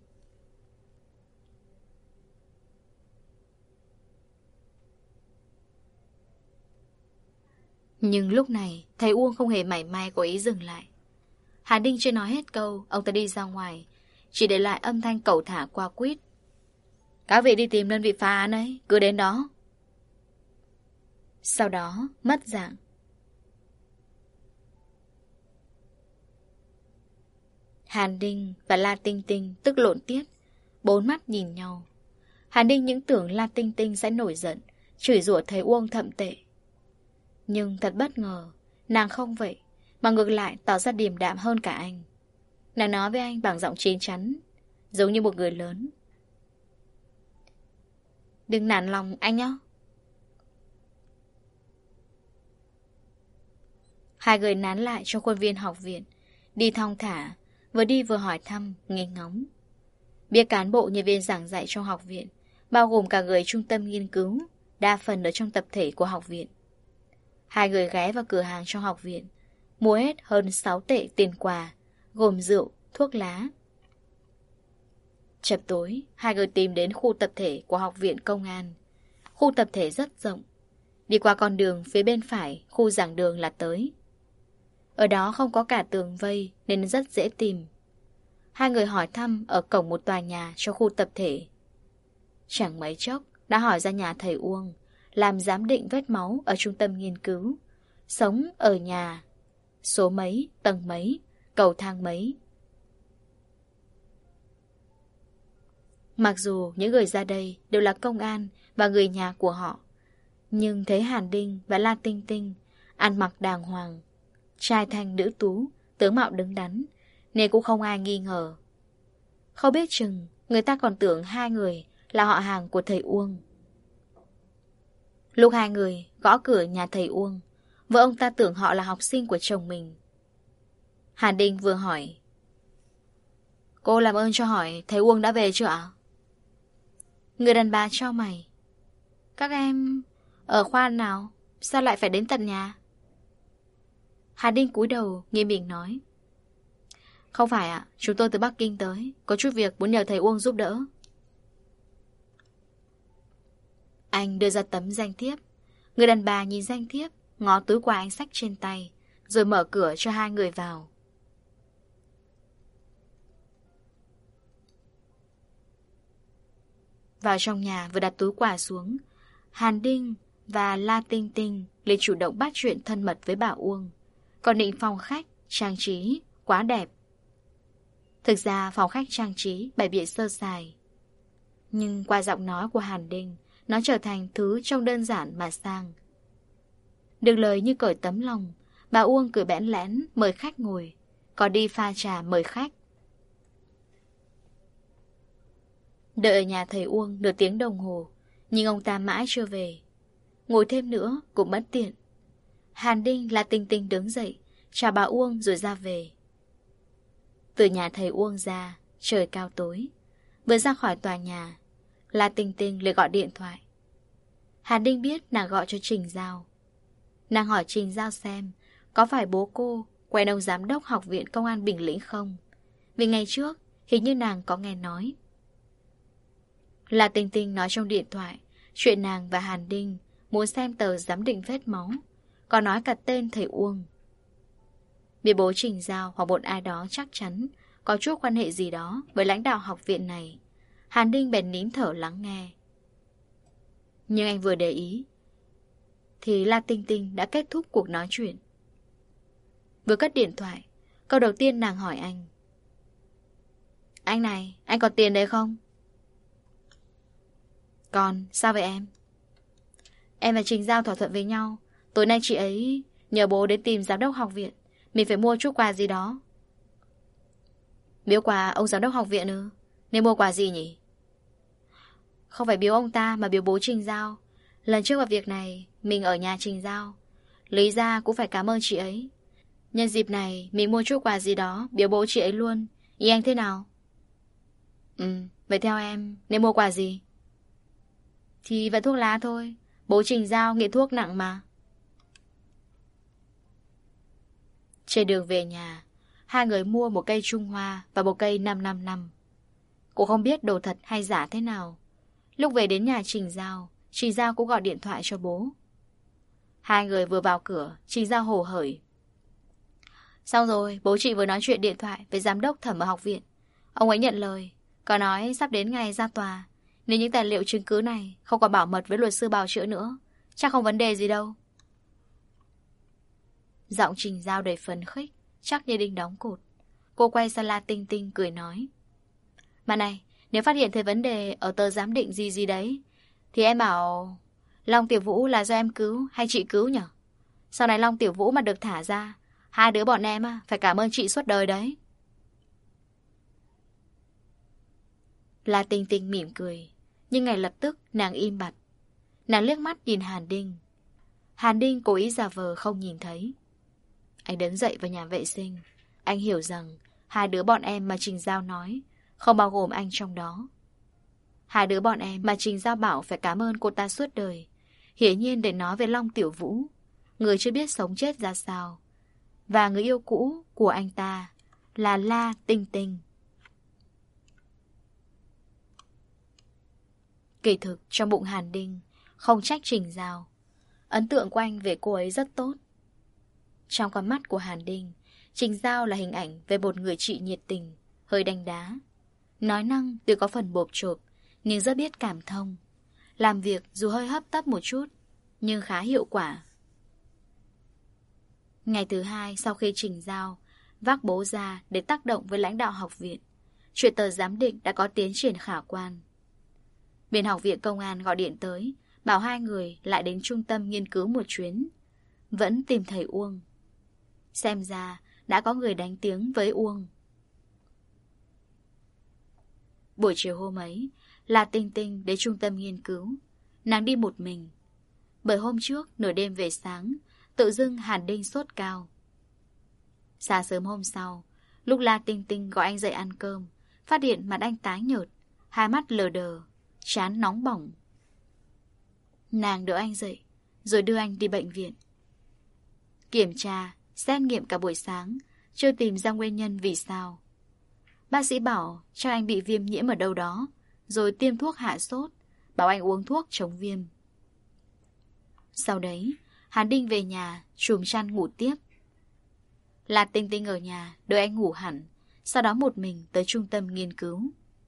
Nhưng lúc này thầy Uông không hề mảy may có ý dừng lại. Hàn Đinh chưa nói hết câu, ông ta đi ra ngoài, chỉ để lại âm thanh cẩu thả qua quýt. Các vị đi tìm đơn vị phá án ấy, cứ đến đó. Sau đó mất dạng. Hàn Đinh và La Tinh Tinh tức lộn tiết, bốn mắt nhìn nhau. Hàn Đinh những tưởng La Tinh Tinh sẽ nổi giận, chửi rủa thầy Uông thậm tệ. Nhưng thật bất ngờ, nàng không vậy, mà ngược lại tỏ ra điềm đạm hơn cả anh. Nàng nói với anh bằng giọng chín chắn, giống như một người lớn. Đừng nản lòng anh nhé. Hai người nán lại trong khuôn viên học viện, đi thong thả, vừa đi vừa hỏi thăm, nghe ngóng. Biết cán bộ nhân viên giảng dạy trong học viện, bao gồm cả người trung tâm nghiên cứu, đa phần ở trong tập thể của học viện. Hai người ghé vào cửa hàng trong học viện, mua hết hơn sáu tệ tiền quà, gồm rượu, thuốc lá. Chập tối, hai người tìm đến khu tập thể của học viện công an. Khu tập thể rất rộng. Đi qua con đường phía bên phải, khu giảng đường là tới. Ở đó không có cả tường vây nên rất dễ tìm. Hai người hỏi thăm ở cổng một tòa nhà cho khu tập thể. Chẳng mấy chốc đã hỏi ra nhà thầy Uông, làm giám định vết máu ở trung tâm nghiên cứu, sống ở nhà số mấy, tầng mấy, cầu thang mấy. Mặc dù những người ra đây đều là công an và người nhà của họ, nhưng thấy Hàn Đinh và La Tinh Tinh ăn mặc đàng hoàng, trai thanh nữ tú, tướng mạo đứng đắn, nên cũng không ai nghi ngờ. Không biết chừng người ta còn tưởng hai người là họ hàng của thầy Uông. Lúc hai người gõ cửa nhà thầy Uông, vợ ông ta tưởng họ là học sinh của chồng mình. Hàn Đinh vừa hỏi, cô làm ơn cho hỏi thầy Uông đã về chưa ạ? Người đàn bà chau mày. Các em ở khoa nào? Sao lại phải đến tận nhà? Hàn Đinh cúi đầu nghiêm nghị nói, không phải ạ, chúng tôi từ Bắc Kinh tới, có chút việc muốn nhờ thầy Uông giúp đỡ. Anh đưa ra tấm danh thiếp. Người đàn bà nhìn danh thiếp, ngó túi quà anh xách trên tay, rồi mở cửa cho hai người vào. Vào trong nhà vừa đặt túi quà xuống, Hàn Đinh và La Tinh Tinh liền chủ động bắt chuyện thân mật với bà Uông. Còn định phòng khách trang trí quá đẹp. Thực ra phòng khách trang trí bày biện sơ sài, nhưng qua giọng nói của Hàn Đinh, nó trở thành thứ trông đơn giản mà sang. Được lời như cởi tấm lòng, bà Uông cười bẽn lẽn mời khách ngồi, còn đi pha trà mời khách. Đợi ở nhà thầy Uông nửa tiếng đồng hồ, nhưng ông ta mãi chưa về. Ngồi thêm nữa cũng bất tiện. Hàn Đinh là Tinh Tinh đứng dậy, chào bà Uông rồi ra về. Từ nhà thầy Uông ra, trời cao tối. Vừa ra khỏi tòa nhà, La Tinh Tinh lại gọi điện thoại. Hàn Đinh biết nàng gọi cho Trình Giao. Nàng hỏi Trình Giao xem có phải bố cô quen ông giám đốc học viện công an Bình Lĩnh không, vì ngày trước hình như nàng có nghe nói. La Tinh Tinh nói trong điện thoại chuyện nàng và Hàn Đinh muốn xem tờ giám định vết máu, còn nói cả tên thầy Uông. Vì bố Trình Giao hoặc một ai đó chắc chắn có chút quan hệ gì đó với lãnh đạo học viện này, Hàn Đinh bèn nín thở lắng nghe. Nhưng anh vừa để ý thì La Tinh Tinh đã kết thúc cuộc nói chuyện. Vừa cất điện thoại, câu đầu tiên nàng hỏi anh: Anh này, anh còn tiền đấy không? Còn, sao vậy em? Em và Trình Giao thỏa thuận với nhau, tối nay chị ấy nhờ bố đến tìm giám đốc học viện, mình phải mua chút quà gì đó. Biếu quà ông giám đốc học viện ư? Nên mua quà gì nhỉ? Không phải biếu ông ta mà biếu bố Trình Giao. Lần trước vào việc này mình ở nhà Trình Giao, lý ra cũng phải cảm ơn chị ấy. Nhân dịp này mình mua chút quà gì đó biếu bố chị ấy luôn. Ý anh thế nào? Ừ, vậy theo em nên mua quà gì? Thì vẫn thuốc lá thôi, bố Trình Giao nghiện thuốc nặng mà. Trên đường về nhà, hai người mua một cây Trung Hoa và một cây năm năm năm. Cô không biết đồ thật hay giả thế nào. Lúc về đến nhà Trình Giao, Trình Giao cũng gọi điện thoại cho bố. Hai người vừa vào cửa, Trình Giao hồ hởi: Xong rồi, bố chị vừa nói chuyện điện thoại với giám đốc thẩm ở học viện. Ông ấy nhận lời, có nói sắp đến ngày ra tòa, nên những tài liệu chứng cứ này không còn bảo mật với luật sư bào chữa nữa. Chắc không vấn đề gì đâu. Giọng Trình Giao đầy phấn khích, chắc như đinh đóng cột. Cô quay sang La Tinh Tinh cười nói: Mà này, nếu phát hiện thấy vấn đề ở tờ giám định gì gì đấy, thì em bảo Long Tiểu Vũ là do em cứu hay chị cứu nhở? Sau này Long Tiểu Vũ mà được thả ra, hai đứa bọn em phải cảm ơn chị suốt đời đấy. La Tinh Tinh mỉm cười, nhưng ngay lập tức nàng im bặt. Nàng liếc mắt nhìn Hàn Đinh. Hàn Đinh cố ý giả vờ không nhìn thấy. Anh đứng dậy vào nhà vệ sinh. Anh hiểu rằng hai đứa bọn em mà Trình Giao nói không bao gồm anh trong đó. Hai đứa bọn em mà Trình Giao bảo phải cảm ơn cô ta suốt đời, hiển nhiên để nói về Long Tiểu Vũ, người chưa biết sống chết ra sao, và người yêu cũ của anh ta là La Tinh Tinh. Kỳ thực trong bụng Hàn Đinh không trách Trình Giao. Ấn tượng của anh về cô ấy rất tốt. Trong con mắt của Hàn Đinh, Trình Giao là hình ảnh về một người chị nhiệt tình, hơi đánh đá, nói năng tuy có phần bộp chộp nhưng rất biết cảm thông, làm việc dù hơi hấp tấp một chút nhưng khá hiệu quả. Ngày thứ hai sau khi Trình Giao vác bố ra để tác động với lãnh đạo học viện, chuyện tờ giám định đã có tiến triển khả quan. Bên học viện công an gọi điện tới, bảo hai người lại đến trung tâm nghiên cứu một chuyến, vẫn tìm thầy Uông. Xem ra đã có người đánh tiếng với Uông. Buổi chiều hôm ấy, La Tinh Tinh đến trung tâm nghiên cứu. Nàng đi một mình, bởi hôm trước nửa đêm về sáng tự dưng Hàn Đinh sốt cao. Sáng sớm hôm sau, lúc La Tinh Tinh gọi anh dậy ăn cơm, phát hiện mặt anh tái nhợt, hai mắt lờ đờ, trán nóng bỏng. Nàng đỡ anh dậy, rồi đưa anh đi bệnh viện. Kiểm tra, xét nghiệm cả buổi sáng, chưa tìm ra nguyên nhân vì sao. Bác sĩ bảo cho anh bị viêm nhiễm ở đâu đó, rồi tiêm thuốc hạ sốt, bảo anh uống thuốc chống viêm. Sau đấy, Hàn Đinh về nhà, chùm chăn ngủ tiếp. La Tinh Tinh ở nhà, đợi anh ngủ hẳn, sau đó một mình tới trung tâm nghiên cứu.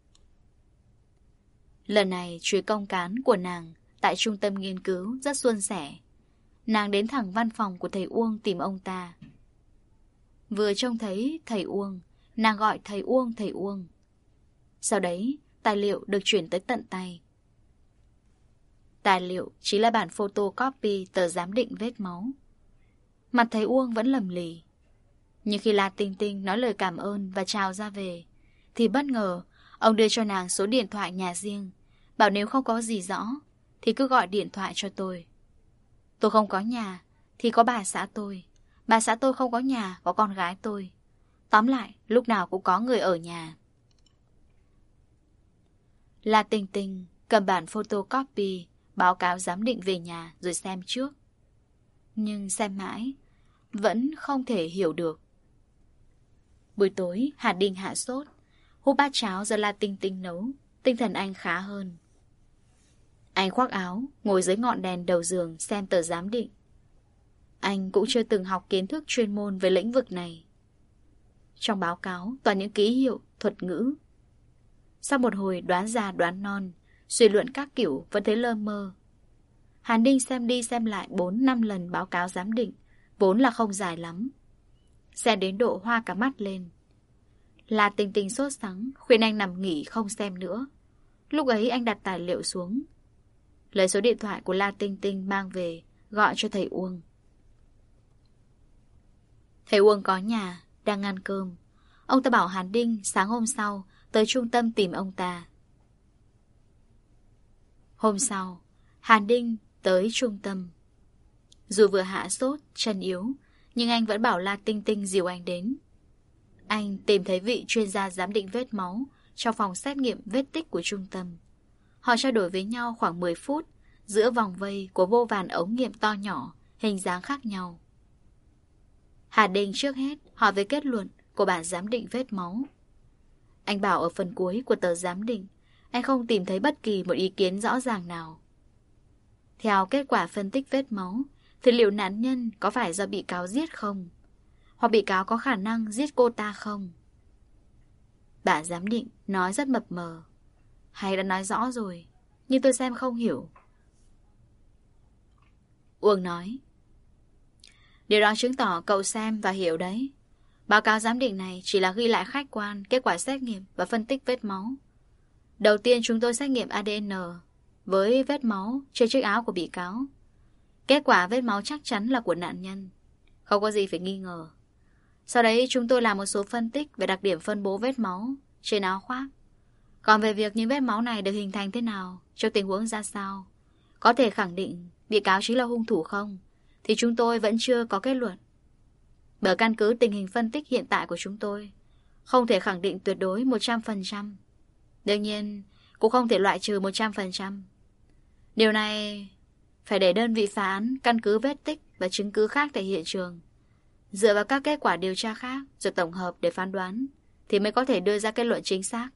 Lần này, chuyến công cán của nàng tại trung tâm nghiên cứu rất suôn sẻ. Nàng đến thẳng văn phòng của thầy Uông tìm ông ta. Vừa trông thấy thầy Uông, nàng gọi thầy Uông thầy Uông. Sau đấy, tài liệu được chuyển tới tận tay. Tài liệu chính là bản photocopy tờ giám định vết máu. Mặt thầy Uông vẫn lầm lì. Nhưng khi La Tinh Tinh nói lời cảm ơn và chào ra về, thì bất ngờ ông đưa cho nàng số điện thoại nhà riêng, bảo nếu không có gì rõ thì cứ gọi điện thoại cho tôi. Tôi không có nhà thì có bà xã tôi, bà xã tôi không có nhà có con gái tôi. Tóm lại lúc nào cũng có người ở nhà. La Tinh Tinh cầm bản photocopy báo cáo giám định về nhà rồi xem trước. Nhưng xem mãi vẫn không thể hiểu được. Buổi tối Hà Đinh hạ sốt, hút bát cháo do La Tinh Tinh nấu. Tinh thần anh khá hơn. Anh khoác áo, ngồi dưới ngọn đèn đầu giường xem tờ giám định. Anh cũng chưa từng học kiến thức chuyên môn về lĩnh vực này. Trong báo cáo toàn những ký hiệu, thuật ngữ. Sau một hồi đoán già đoán non, suy luận các kiểu vẫn thấy lơ mơ. Hàn Đinh xem đi xem lại bốn năm lần báo cáo giám định, vốn là không dài lắm. Xem đến độ hoa cả mắt lên. La Tinh Tinh sốt sắng, khuyên anh nằm nghỉ không xem nữa. Lúc ấy anh đặt tài liệu xuống, lấy số điện thoại của La Tinh Tinh mang về, gọi cho thầy Uông. Thầy Uông có nhà, đang ăn cơm. Ông ta bảo Hàn Đinh sáng hôm sau tới trung tâm tìm ông ta. Hôm sau, Hàn Đinh tới trung tâm. Dù vừa hạ sốt, chân yếu, nhưng anh vẫn bảo La Tinh Tinh dìu anh đến. Anh tìm thấy vị chuyên gia giám định vết máu trong phòng xét nghiệm vết tích của trung tâm. Họ trao đổi với nhau khoảng mười phút giữa vòng vây của vô vàn ống nghiệm to nhỏ, hình dáng khác nhau. Hà Đinh trước hết hỏi về kết luận của bản giám định vết máu. Anh bảo ở phần cuối của tờ giám định, anh không tìm thấy bất kỳ một ý kiến rõ ràng nào. Theo kết quả phân tích vết máu, thì liệu nạn nhân có phải do bị cáo giết không? Hoặc bị cáo có khả năng giết cô ta không? Bản giám định nói rất mập mờ. Hay đã nói rõ rồi, nhưng tôi xem không hiểu. Uông nói, điều đó chứng tỏ cậu xem và hiểu đấy. Báo cáo giám định này chỉ là ghi lại khách quan kết quả xét nghiệm và phân tích vết máu. Đầu tiên chúng tôi xét nghiệm a đê en với vết máu trên chiếc áo của bị cáo. Kết quả vết máu chắc chắn là của nạn nhân, không có gì phải nghi ngờ. Sau đấy chúng tôi làm một số phân tích về đặc điểm phân bố vết máu trên áo khoác. Còn về việc những vết máu này được hình thành thế nào, trong tình huống ra sao, có thể khẳng định bị cáo chính là hung thủ không, thì chúng tôi vẫn chưa có kết luận. Bởi căn cứ tình hình phân tích hiện tại của chúng tôi, không thể khẳng định tuyệt đối một trăm phần trăm. Đương nhiên, cũng không thể loại trừ một trăm phần trăm. Điều này phải để đơn vị phá án căn cứ vết tích và chứng cứ khác tại hiện trường, dựa vào các kết quả điều tra khác rồi tổng hợp để phán đoán, thì mới có thể đưa ra kết luận chính xác.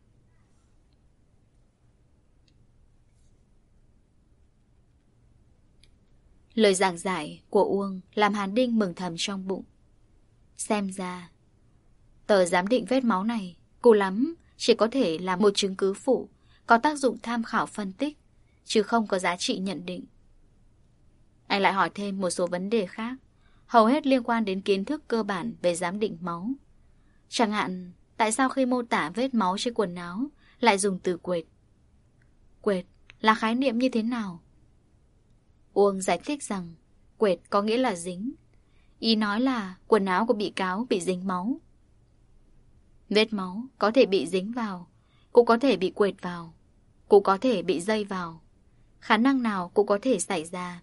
Lời giảng giải của Uông làm Hàn Đinh mừng thầm trong bụng. Xem ra tờ giám định vết máu này cùng lắm chỉ có thể là một chứng cứ phụ, có tác dụng tham khảo phân tích, chứ không có giá trị nhận định. Anh lại hỏi thêm một số vấn đề khác, hầu hết liên quan đến kiến thức cơ bản về giám định máu. Chẳng hạn, tại sao khi mô tả vết máu trên quần áo lại dùng từ quệt? Quệt là khái niệm như thế nào? Uông giải thích rằng quệt có nghĩa là dính. Ý nói là quần áo của bị cáo bị dính máu. Vết máu có thể bị dính vào, cũng có thể bị quệt vào, cũng có thể bị dây vào. Khả năng nào cũng có thể xảy ra.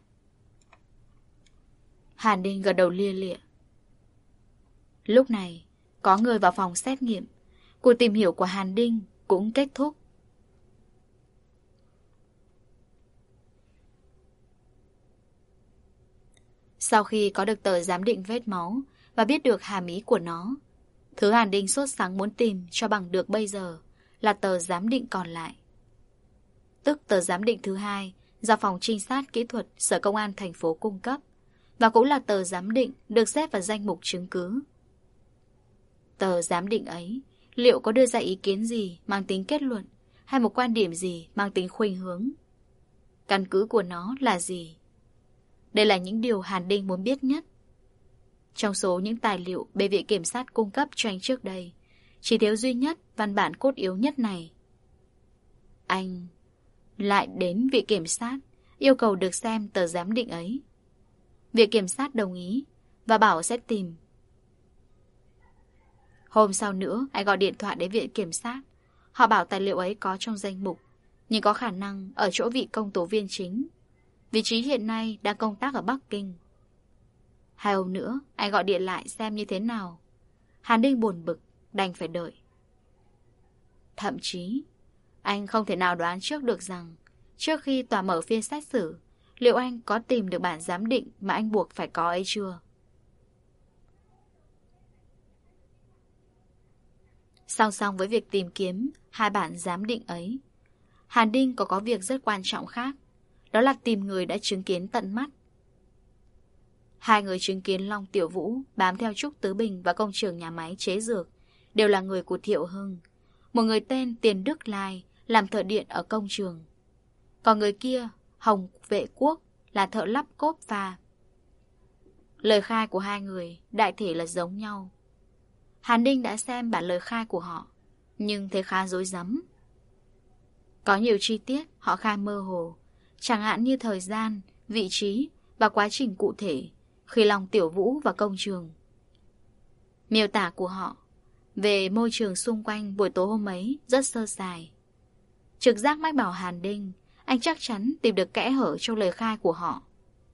Hàn Đinh gật đầu lia lịa. Lúc này, có người vào phòng xét nghiệm. Cuộc tìm hiểu của Hàn Đinh cũng kết thúc. Sau khi có được tờ giám định vết máu và biết được hàm ý của nó, thứ Hàn Đinh sốt sắng muốn tìm cho bằng được bây giờ là tờ giám định còn lại. Tức tờ giám định thứ hai do phòng trinh sát kỹ thuật Sở Công an thành phố cung cấp, và cũng là tờ giám định được xếp vào danh mục chứng cứ. Tờ giám định ấy liệu có đưa ra ý kiến gì mang tính kết luận, hay một quan điểm gì mang tính khuynh hướng? Căn cứ của nó là gì? Đây là những điều Hàn Đinh muốn biết nhất. Trong số những tài liệu bên Viện Kiểm sát cung cấp cho anh trước đây, chỉ thiếu duy nhất văn bản cốt yếu nhất này. Anh lại đến Viện Kiểm sát yêu cầu được xem tờ giám định ấy. Viện Kiểm sát đồng ý và bảo sẽ tìm. Hôm sau nữa, anh gọi điện thoại đến Viện Kiểm sát. Họ bảo tài liệu ấy có trong danh mục, nhưng có khả năng ở chỗ vị công tố viên chính. Vị trí hiện nay đang công tác ở Bắc Kinh. Hai hôm nữa, anh gọi điện lại xem như thế nào. Hàn Đinh buồn bực, đành phải đợi. Thậm chí, Anh không thể nào đoán trước được rằng trước khi tòa mở phiên xét xử, liệu anh có tìm được bản giám định mà anh buộc phải có ấy chưa? Song song với việc tìm kiếm hai bản giám định ấy, Hàn Đinh có có việc rất quan trọng khác, đó là tìm người đã chứng kiến tận mắt. Hai người chứng kiến Long Tiểu Vũ bám theo Trúc Tứ Bình và công trường nhà máy chế dược đều là người của Thiệu Hưng, một người tên Tiền Đức Lai làm thợ điện ở công trường, còn người kia, Hồng Vệ Quốc, là thợ lắp cốp pha. Lời khai của hai người đại thể là giống nhau. Hàn Đinh đã xem bản lời khai của họ, nhưng thấy khá rối rắm. Có nhiều chi tiết họ khai mơ hồ, chẳng hạn như thời gian, vị trí và quá trình cụ thể khi Long Tiểu Vũ vào công trường. Miêu tả của họ về môi trường xung quanh buổi tối hôm ấy rất sơ sài. Trực giác mách bảo Hàn Đinh, anh chắc chắn tìm được kẽ hở trong lời khai của họ.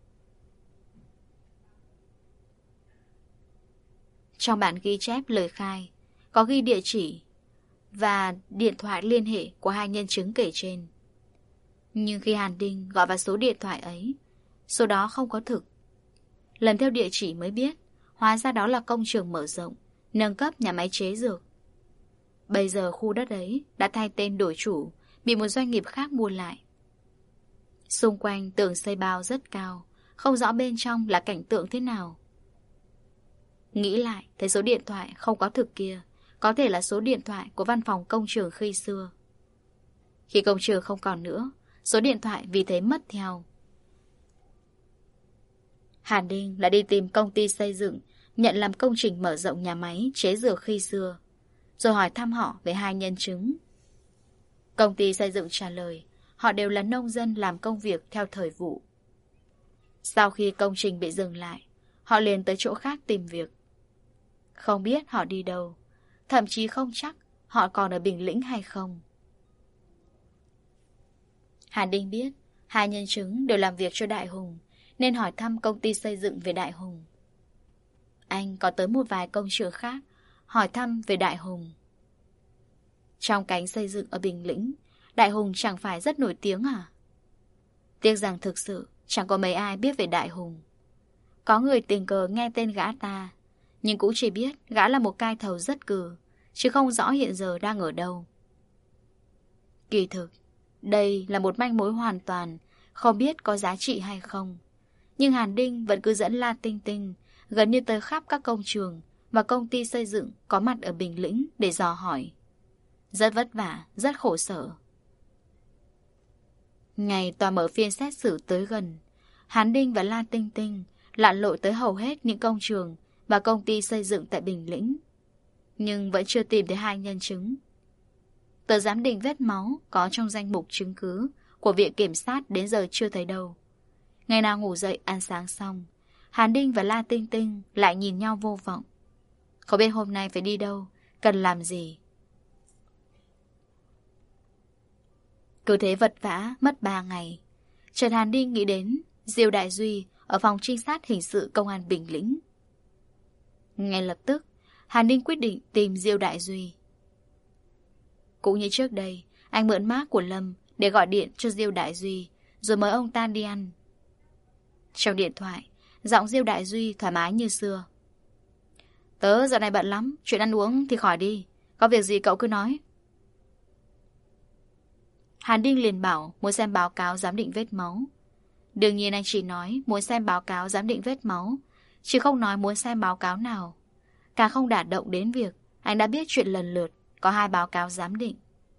Trong bản ghi chép lời khai có ghi địa chỉ và điện thoại liên hệ của hai nhân chứng kể trên. Nhưng khi Hàn Đinh gọi vào số điện thoại ấy, số đó không có thực. Lần theo địa chỉ mới biết, hóa ra đó là công trường mở rộng, nâng cấp nhà máy chế dược. Bây giờ khu đất ấy đã thay tên đổi chủ, bị một doanh nghiệp khác mua lại. Xung quanh tường xây bao rất cao, không rõ bên trong là cảnh tượng thế nào. Nghĩ lại, thấy số điện thoại không có thực kia có thể là số điện thoại của văn phòng công trường khi xưa. Khi công trường không còn nữa, số điện thoại vì thế mất theo. Hàn Đinh lại đi tìm công ty xây dựng nhận làm công trình mở rộng nhà máy chế dược khi xưa, rồi hỏi thăm họ về hai nhân chứng. Công ty xây dựng trả lời họ đều là nông dân làm công việc theo thời vụ. Sau khi công trình bị dừng lại, họ liền tới chỗ khác tìm việc. Không biết họ đi đâu, thậm chí không chắc họ còn ở Bình Lĩnh hay không. Hàn Đinh biết hai nhân chứng đều làm việc cho Đại Hùng, nên hỏi thăm công ty xây dựng về Đại Hùng. Anh có tới một vài công trường khác hỏi thăm về Đại Hùng. Trong cánh xây dựng ở Bình Lĩnh, Đại Hùng chẳng phải rất nổi tiếng à? Tiếc rằng thực sự chẳng có mấy ai biết về Đại Hùng. Có người tình cờ nghe tên gã ta, nhưng cũng chỉ biết gã là một cai thầu rất cừ, chứ không rõ hiện giờ đang ở đâu. Kỳ thực, đây là một manh mối hoàn toàn không biết có giá trị hay không. Nhưng Hàn Đinh vẫn cứ dẫn La Tinh Tinh gần như tới khắp các công trường và công ty xây dựng có mặt ở Bình Lĩnh để dò hỏi. Rất vất vả, rất khổ sở. Ngày tòa mở phiên xét xử tới gần, Hàn Đinh và La Tinh Tinh lặn lội tới hầu hết những công trường và công ty xây dựng tại Bình Lĩnh, nhưng vẫn chưa tìm thấy hai nhân chứng. Tờ giám định vết máu có trong danh mục chứng cứ của viện kiểm sát đến giờ chưa thấy đâu. Ngày nào ngủ dậy ăn sáng xong, Hàn Đinh và La Tinh Tinh lại nhìn nhau vô vọng. Không biết hôm nay phải đi đâu, cần làm gì. Cứ thế vật vã mất ba ngày. Trần Hàn Đinh nghĩ đến Diêu Đại Duy ở phòng trinh sát hình sự công an Bình Lĩnh. Ngay lập tức, Hàn Đinh quyết định tìm Diêu Đại Duy. Cũng như trước đây, anh mượn mác của Lâm để gọi điện cho Diêu Đại Duy, rồi mời ông ta đi ăn. Trong điện thoại, giọng Diêu Đại Duy thoải mái như xưa. Tớ dạo này bận lắm, chuyện ăn uống thì khỏi đi. Có việc gì cậu cứ nói. Hàn Đinh liền bảo muốn xem báo cáo giám định vết máu. Đương nhiên anh chỉ nói muốn xem báo cáo giám định vết máu, chứ không nói muốn xem báo cáo nào. Càng không đả động đến việc anh đã biết chuyện lần lượt có hai báo cáo giám định.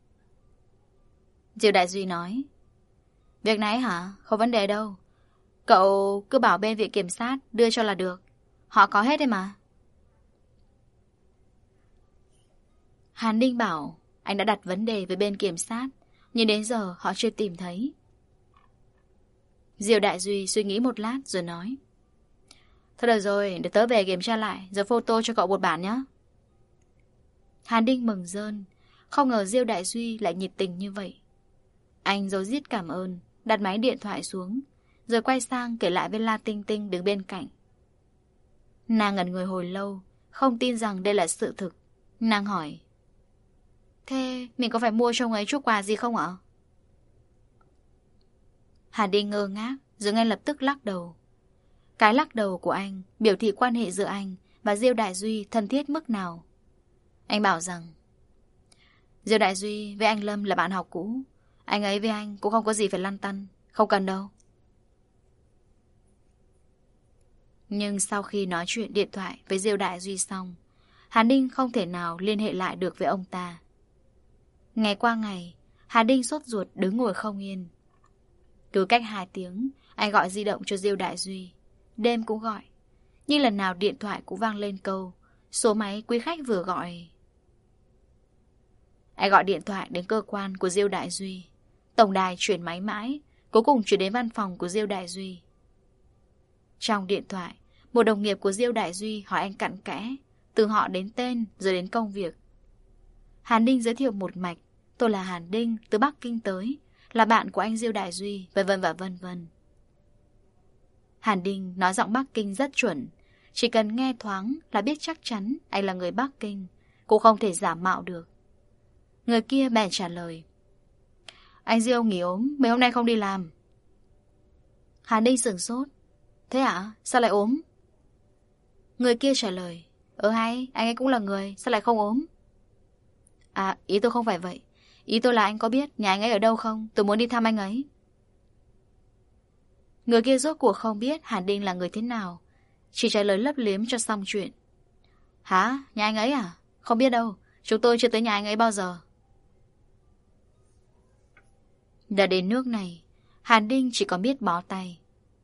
Diêu Đại Duy nói, việc này hả? Không vấn đề đâu. Cậu cứ bảo bên viện kiểm sát đưa cho là được. Họ có hết đấy mà. Hàn Đinh bảo anh đã đặt vấn đề với bên kiểm sát, nhưng đến giờ họ chưa tìm thấy. Diêu Đại Duy suy nghĩ một lát rồi nói, thôi được rồi, để tớ về kiểm tra lại rồi photo cho cậu một bản nhé. Hàn Đinh mừng rơn, không ngờ Diêu Đại Duy lại nhiệt tình như vậy. Anh rối rít cảm ơn, đặt máy điện thoại xuống, rồi quay sang kể lại với La Tinh Tinh đứng bên cạnh. Nàng ngẩn người hồi lâu, không tin rằng đây là sự thực. Nàng hỏi, Thế mình có phải mua cho ông ấy chút quà gì không ạ? Hàn Đinh ngơ ngác rồi ngay lập tức lắc đầu. Cái lắc đầu của anh biểu thị quan hệ giữa anh và Diêu Đại Duy thân thiết mức nào. Anh bảo rằng Diêu Đại Duy với anh Lâm là bạn học cũ. Anh ấy với anh cũng không có gì phải lăn tăn. Không cần đâu. Nhưng sau khi nói chuyện điện thoại với Diêu Đại Duy xong, Hàn Đinh không thể nào liên hệ lại được với ông ta. Ngày qua ngày, Hàn Đinh sốt ruột đứng ngồi không yên. Cứ cách hai tiếng, anh gọi di động cho Diêu Đại Duy. Đêm cũng gọi. Nhưng lần nào điện thoại cũng vang lên câu số máy quý khách vừa gọi. Anh gọi điện thoại đến cơ quan của Diêu Đại Duy. Tổng đài chuyển máy mãi, cuối cùng chuyển đến văn phòng của Diêu Đại Duy. Trong điện thoại, một đồng nghiệp của Diêu Đại Duy hỏi anh cặn kẽ, từ họ đến tên rồi đến công việc. Hàn Đinh giới thiệu một mạch. Tôi là Hàn Đinh, từ Bắc Kinh tới, là bạn của anh Diêu Đại Duy, vân vân và vân vân. Hàn Đinh nói giọng Bắc Kinh rất chuẩn. Chỉ cần nghe thoáng là biết chắc chắn anh là người Bắc Kinh, cũng không thể giả mạo được. Người kia bèn trả lời: Anh Diêu nghỉ ốm, mấy hôm nay không đi làm. Hàn Đinh sửng sốt. Thế ạ? Sao lại ốm? Người kia trả lời: Ờ hay, anh ấy cũng là người, sao lại không ốm? À, ý tôi không phải vậy. Ý tôi là anh có biết nhà anh ấy ở đâu không? Tôi muốn đi thăm anh ấy. Người kia rốt cuộc không biết Hàn Đinh là người thế nào, chỉ trả lời lấp liếm cho xong chuyện. Hả? Nhà anh ấy à? Không biết đâu, chúng tôi chưa tới nhà anh ấy bao giờ. Đã đến nước này, Hàn Đinh chỉ còn biết bó tay.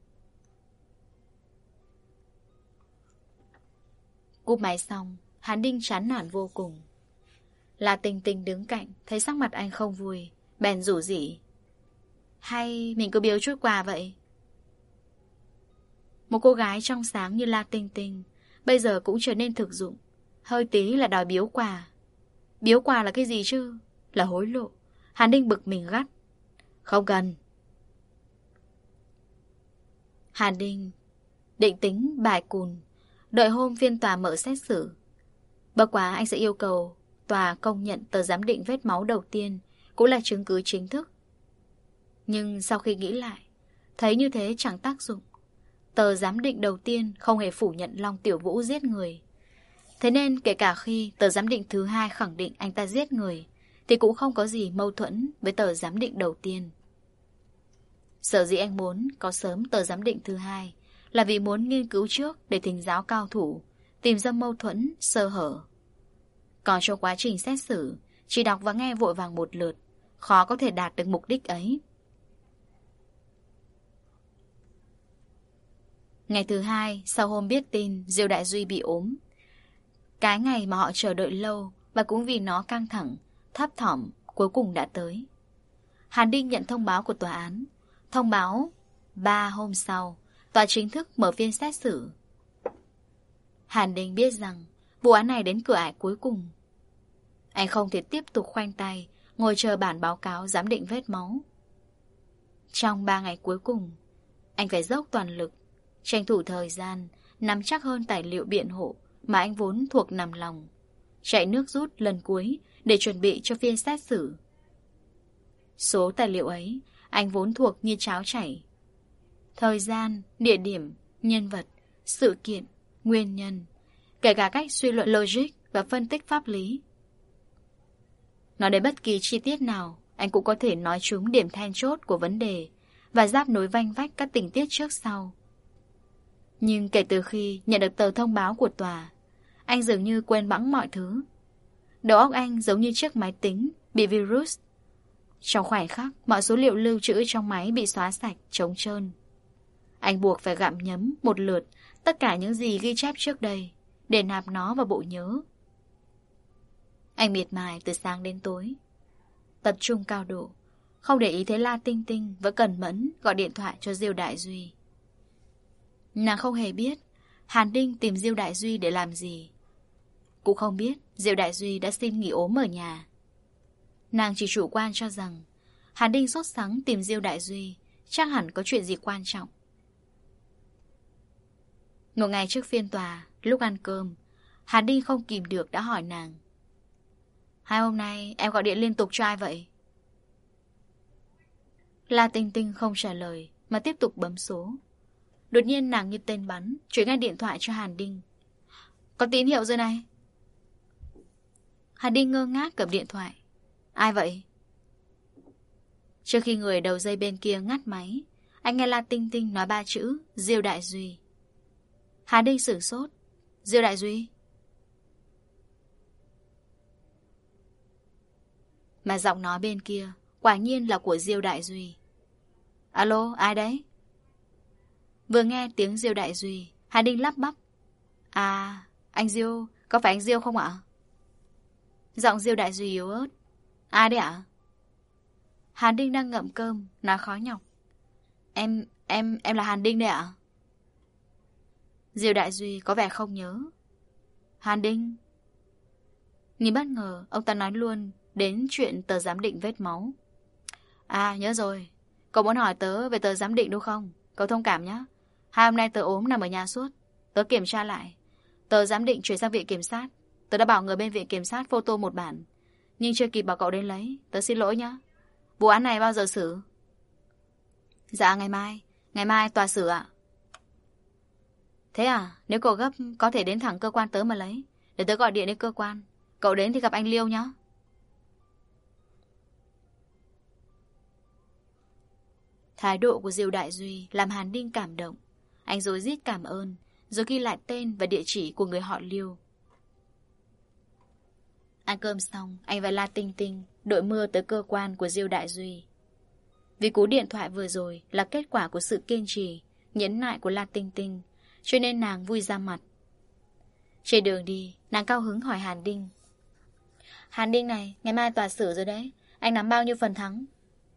Cúp máy xong, Hàn Đinh chán nản vô cùng. La Tinh Tinh đứng cạnh, thấy sắc mặt anh không vui, bèn rủ rỉ: Hay mình cứ biếu chút quà vậy? Một cô gái trong sáng như La Tinh Tinh bây giờ cũng trở nên thực dụng, hơi tí là đòi biếu quà. Biếu quà là cái gì chứ? Là hối lộ. Hàn Đinh bực mình gắt: Không cần. Hàn Đinh định tính bài cùn, đợi hôm phiên tòa mở xét xử. Bất quá anh sẽ yêu cầu tòa công nhận tờ giám định vết máu đầu tiên cũng là chứng cứ chính thức. Nhưng sau khi nghĩ lại, thấy như thế chẳng tác dụng. Tờ giám định đầu tiên không hề phủ nhận Long Tiểu Vũ giết người. Thế nên kể cả khi tờ giám định thứ hai khẳng định anh ta giết người, thì cũng không có gì mâu thuẫn với tờ giám định đầu tiên. Sở dĩ anh muốn có sớm tờ giám định thứ hai là vì muốn nghiên cứu trước để thỉnh giáo cao thủ, tìm ra mâu thuẫn, sơ hở. Còn trong quá trình xét xử, chỉ đọc và nghe vội vàng một lượt, khó có thể đạt được mục đích ấy. Ngày thứ hai, sau hôm biết tin Diêu Đại Duy bị ốm, cái ngày mà họ chờ đợi lâu và cũng vì nó căng thẳng, thấp thỏm, cuối cùng đã tới. Hàn Đinh nhận thông báo của tòa án. Thông báo ba hôm sau, tòa chính thức mở phiên xét xử. Hàn Đinh biết rằng vụ án này đến cửa ải cuối cùng. Anh không thể tiếp tục khoanh tay ngồi chờ bản báo cáo giám định vết máu. Trong ba ngày cuối cùng, anh phải dốc toàn lực, tranh thủ thời gian, nắm chắc hơn tài liệu biện hộ mà anh vốn thuộc nằm lòng, chạy nước rút lần cuối để chuẩn bị cho phiên xét xử. Số tài liệu ấy anh vốn thuộc như cháo chảy. Thời gian, địa điểm, nhân vật, sự kiện, nguyên nhân, kể cả cách suy luận logic và phân tích pháp lý. Nói đến bất kỳ chi tiết nào, anh cũng có thể nói trúng điểm then chốt của vấn đề và giáp nối vanh vách các tình tiết trước sau. Nhưng kể từ khi nhận được tờ thông báo của tòa, anh dường như quên bẵng mọi thứ. Đầu óc anh giống như chiếc máy tính bị virus. Trong khoảnh khắc, mọi số liệu lưu trữ trong máy bị xóa sạch, trống trơn. Anh buộc phải gặm nhấm một lượt tất cả những gì ghi chép trước đây để nạp nó vào bộ nhớ. Anh miệt mài từ sáng đến tối, tập trung cao độ, không để ý thấy La Tinh Tinh vẫn cẩn mẫn gọi điện thoại cho Diêu Đại Duy. Nàng không hề biết Hàn Đinh tìm Diêu Đại Duy để làm gì, cũng không biết Diêu Đại Duy đã xin nghỉ ốm ở nhà. Nàng chỉ chủ quan cho rằng Hàn Đinh sốt sắng tìm Diêu Đại Duy chắc hẳn có chuyện gì quan trọng. Một ngày trước phiên tòa, lúc ăn cơm, Hàn Đinh không kìm được đã hỏi nàng: Hai hôm nay em gọi điện liên tục cho ai vậy? La Tinh Tinh không trả lời mà tiếp tục bấm số. Đột nhiên nàng như tên bắn, chuyển ngay điện thoại cho Hàn Đinh. Có tín hiệu rồi này. Hàn Đinh ngơ ngác cầm điện thoại. Ai vậy? Trước khi người đầu dây bên kia ngắt máy, anh nghe La Tinh Tinh nói ba chữ Diêu Đại Duy. Hàn Đinh sửng sốt. Diêu Đại Duy? Mà giọng nói bên kia quả nhiên là của Diêu Đại Duy. Alo, ai đấy? Vừa nghe tiếng Diêu Đại Duy, Hàn Đinh lắp bắp. À, anh Diêu, có phải anh Diêu không ạ? Giọng Diêu Đại Duy yếu ớt. Ai đấy ạ? Hàn Đinh đang ngậm cơm, nói khó nhọc. Em, em, em là Hàn Đinh đấy ạ? Diêu Đại Duy có vẻ không nhớ. Hàn Đinh? Nhìn bất ngờ, ông ta nói luôn đến chuyện tờ giám định vết máu. À, nhớ rồi. Cậu muốn hỏi tớ về tờ giám định đúng không? Cậu thông cảm nhé. Hai hôm nay tớ ốm nằm ở nhà suốt. Tớ kiểm tra lại. Tờ giám định chuyển sang viện kiểm sát. Tớ đã bảo người bên viện kiểm sát photo một bản, nhưng chưa kịp bảo cậu đến lấy. Tớ xin lỗi nhé. Vụ án này bao giờ xử? Dạ ngày mai. Ngày mai tòa xử ạ. Thế à? Nếu cậu gấp có thể đến thẳng cơ quan tớ mà lấy. Để tớ gọi điện đến cơ quan. Cậu đến thì gặp anh Liêu nhé. Thái độ của Diêu Đại Duy làm Hàn Đinh cảm động. Anh rối rít cảm ơn, rồi ghi lại tên và địa chỉ của người họ Liêu. Ăn cơm xong, anh và La Tinh Tinh đội mưa tới cơ quan của Diêu Đại Duy. Vì cú điện thoại vừa rồi là kết quả của sự kiên trì, nhẫn nại của La Tinh Tinh, cho nên nàng vui ra mặt. Trên đường đi, nàng cao hứng hỏi Hàn Đinh. Hàn Đinh này, ngày mai tòa xử rồi đấy. Anh nắm bao nhiêu phần thắng?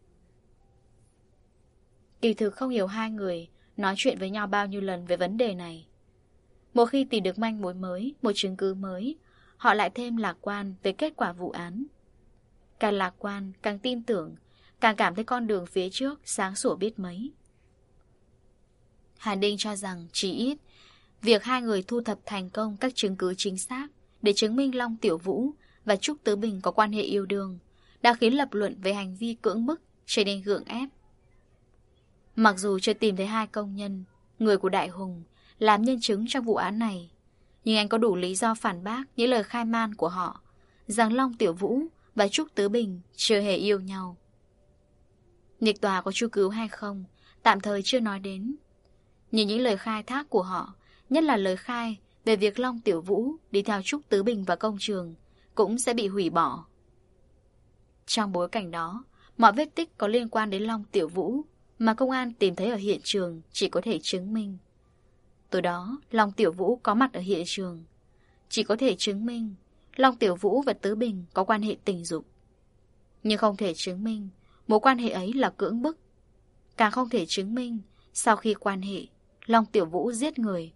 Kỳ thực không hiểu hai người nói chuyện với nhau bao nhiêu lần về vấn đề này. Một khi tìm được manh mối mới, một chứng cứ mới, họ lại thêm lạc quan về kết quả vụ án. Càng lạc quan, càng tin tưởng, càng cảm thấy con đường phía trước sáng sủa biết mấy. Hàn Đinh cho rằng chỉ ít, việc hai người thu thập thành công các chứng cứ chính xác để chứng minh Long Tiểu Vũ và Trúc Tứ Bình có quan hệ yêu đương đã khiến lập luận về hành vi cưỡng bức trở nên gượng ép. Mặc dù chưa tìm thấy hai công nhân, người của Đại Hùng, làm nhân chứng trong vụ án này, nhưng anh có đủ lý do phản bác những lời khai man của họ rằng Long Tiểu Vũ và Trúc Tứ Bình chưa hề yêu nhau. Nghịch tòa có chu cứu hay không, tạm thời chưa nói đến. Nhưng những lời khai thác của họ, nhất là lời khai về việc Long Tiểu Vũ đi theo Trúc Tứ Bình vào công trường, cũng sẽ bị hủy bỏ. Trong bối cảnh đó, mọi vết tích có liên quan đến Long Tiểu Vũ mà công an tìm thấy ở hiện trường chỉ có thể chứng minh. Từ đó, Long Tiểu Vũ có mặt ở hiện trường, chỉ có thể chứng minh Long Tiểu Vũ và Tứ Bình có quan hệ tình dục. Nhưng không thể chứng minh mối quan hệ ấy là cưỡng bức. Càng không thể chứng minh sau khi quan hệ, Long Tiểu Vũ giết người.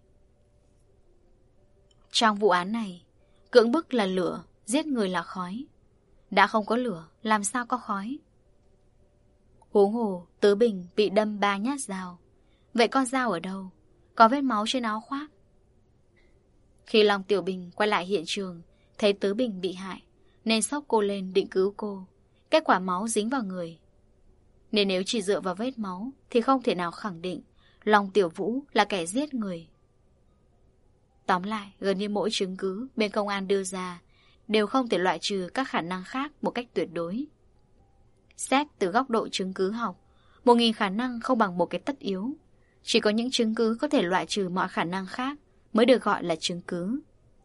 Trong vụ án này, cưỡng bức là lửa, giết người là khói. Đã không có lửa, làm sao có khói? Huống hồ, Tứ Bình bị đâm ba nhát dao. Vậy con dao ở đâu? Có vết máu trên áo khoác. Khi Long Tiểu Bình quay lại hiện trường, thấy Tứ Bình bị hại, nên xốc cô lên định cứu cô. Kết quả máu dính vào người. Nên nếu chỉ dựa vào vết máu thì không thể nào khẳng định Long Tiểu Vũ là kẻ giết người. Tóm lại, gần như mỗi chứng cứ bên công an đưa ra đều không thể loại trừ các khả năng khác một cách tuyệt đối. Xét từ góc độ chứng cứ học, một nghìn khả năng không bằng một cái tất yếu. Chỉ có những chứng cứ có thể loại trừ mọi khả năng khác mới được gọi là chứng cứ.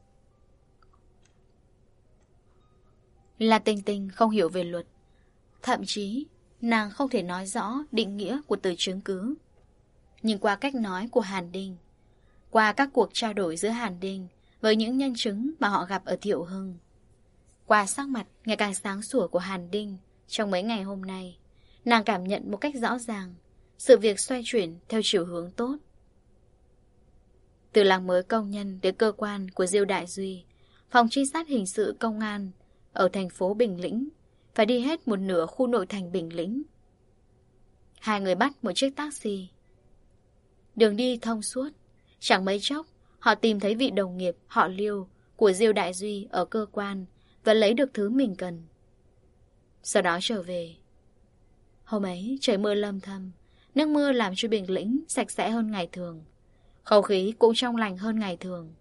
La Tinh Tinh không hiểu về luật. Thậm chí, nàng không thể nói rõ định nghĩa của từ chứng cứ. Nhưng qua cách nói của Hàn Đinh, qua các cuộc trao đổi giữa Hàn Đinh với những nhân chứng mà họ gặp ở Thiệu Hưng, qua sắc mặt ngày càng sáng sủa của Hàn Đinh trong mấy ngày hôm nay, nàng cảm nhận một cách rõ ràng sự việc xoay chuyển theo chiều hướng tốt. Từ làng mới công nhân đến cơ quan của Diêu Đại Duy, phòng trinh sát hình sự công an ở thành phố Bình Lĩnh phải đi hết một nửa khu nội thành Bình Lĩnh. Hai người bắt một chiếc taxi. Đường đi thông suốt. Chẳng mấy chốc họ tìm thấy vị đồng nghiệp họ Liêu của Diêu Đại Duy ở cơ quan và lấy được thứ mình cần. Sau đó trở về. Hôm ấy trời mưa lâm thâm, nước mưa làm cho Bình Lĩnh sạch sẽ hơn ngày thường. Không khí cũng trong lành hơn ngày thường.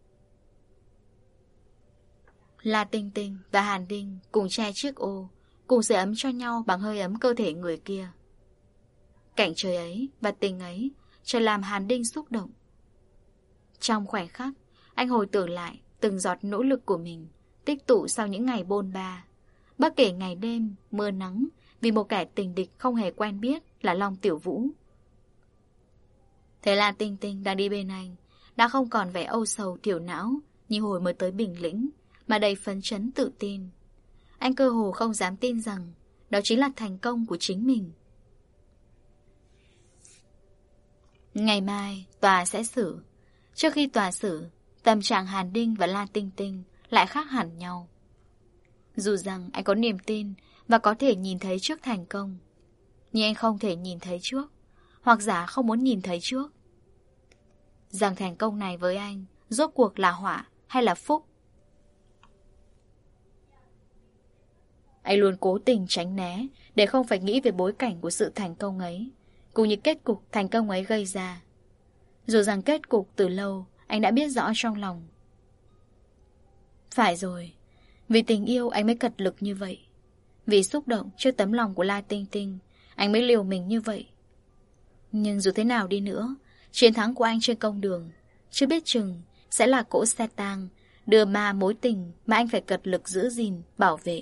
La Tinh Tinh và Hàn Đinh cùng che chiếc ô, cùng sưởi ấm cho nhau bằng hơi ấm cơ thể người kia. Cảnh trời ấy và tình ấy chợt làm Hàn Đinh xúc động. Trong khoảnh khắc, anh hồi tưởng lại từng giọt nỗ lực của mình, tích tụ sau những ngày bôn ba. Bất kể ngày đêm, mưa nắng, vì một kẻ tình địch không hề quen biết là Long Tiểu Vũ. Thế là Tinh Tinh đang đi bên anh, đã không còn vẻ âu sầu thiểu não như hồi mới tới Bình Lĩnh, mà đầy phấn chấn tự tin. Anh cơ hồ không dám tin rằng đó chính là thành công của chính mình. Ngày mai, tòa sẽ xử. Trước khi tòa xử, tâm trạng Hàn Đinh và La Tinh Tinh lại khác hẳn nhau. Dù rằng anh có niềm tin và có thể nhìn thấy trước thành công, nhưng anh không thể nhìn thấy trước, hoặc giả không muốn nhìn thấy trước. Rằng thành công này với anh rốt cuộc là họa hay là phúc? Anh luôn cố tình tránh né để không phải nghĩ về bối cảnh của sự thành công ấy, cũng như kết cục thành công ấy gây ra. Dù rằng kết cục từ lâu anh đã biết rõ trong lòng. Phải rồi, vì tình yêu anh mới cật lực như vậy. Vì xúc động trước tấm lòng của La Tinh Tinh, anh mới liều mình như vậy. Nhưng dù thế nào đi nữa, chiến thắng của anh trên công đường chưa biết chừng sẽ là cỗ xe tang đưa ma mối tình mà anh phải cật lực giữ gìn, bảo vệ.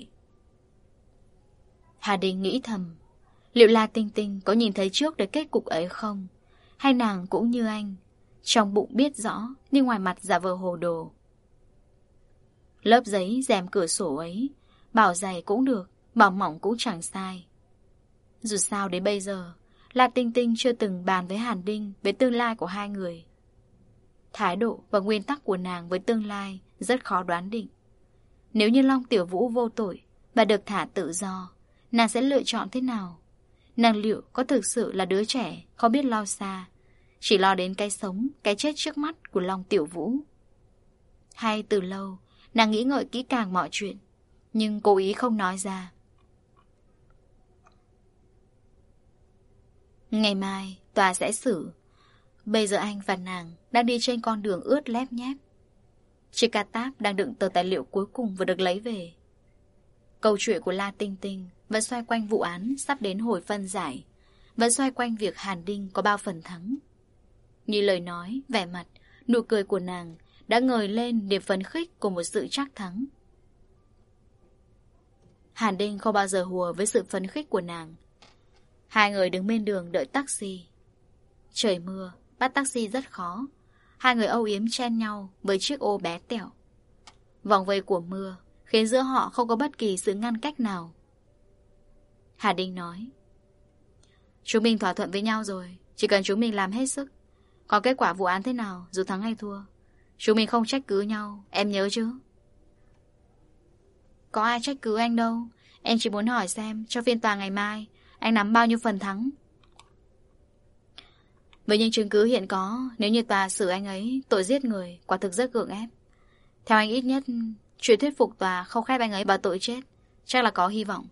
Hà Đình nghĩ thầm, liệu La Tinh Tinh có nhìn thấy trước được kết cục ấy không? Hay nàng cũng như anh, trong bụng biết rõ nhưng ngoài mặt giả vờ hồ đồ. Lớp giấy rèm cửa sổ ấy, bảo dày cũng được, bảo mỏng cũng chẳng sai. Dù sao đến bây giờ, La Tinh Tinh chưa từng bàn với Hàn Đinh về tương lai của hai người. Thái độ và nguyên tắc của nàng với tương lai rất khó đoán định. Nếu như Long Tiểu Vũ vô tội và được thả tự do, nàng sẽ lựa chọn thế nào? Nàng liệu có thực sự là đứa trẻ không biết lo xa, chỉ lo đến cái sống, cái chết trước mắt của Long Tiểu Vũ? Hay từ lâu nàng nghĩ ngợi kỹ càng mọi chuyện, nhưng cố ý không nói ra? Ngày mai tòa sẽ xử. Bây giờ anh và nàng đang đi trên con đường ướt lép nhép. Chiếc cà táp đang đựng tờ tài liệu cuối cùng vừa được lấy về. Câu chuyện của La Tinh Tinh vẫn xoay quanh vụ án sắp đến hồi phân giải, vẫn xoay quanh việc Hàn Đinh có bao phần thắng. Như lời nói, vẻ mặt, nụ cười của nàng đã ngời lên niềm phấn khích của một sự chắc thắng. Hàn Đinh không bao giờ hùa với sự phấn khích của nàng. Hai người đứng bên đường đợi taxi. Trời mưa, bắt taxi rất khó. Hai người âu yếm chen nhau với chiếc ô bé tẹo. Vòng vây của mưa khiến giữa họ không có bất kỳ sự ngăn cách nào. Hà Đinh nói, chúng mình thỏa thuận với nhau rồi, chỉ cần chúng mình làm hết sức. Còn kết quả vụ án thế nào, dù thắng hay thua, chúng mình không trách cứ nhau, em nhớ chứ? Có ai trách cứ anh đâu. Em chỉ muốn hỏi xem cho phiên tòa ngày mai anh nắm bao nhiêu phần thắng. Với những chứng cứ hiện có, nếu như tòa xử anh ấy tội giết người, quả thực rất gượng ép. Theo anh ít nhất, chuyện thuyết phục tòa không khép anh ấy vào tội chết chắc là có hy vọng.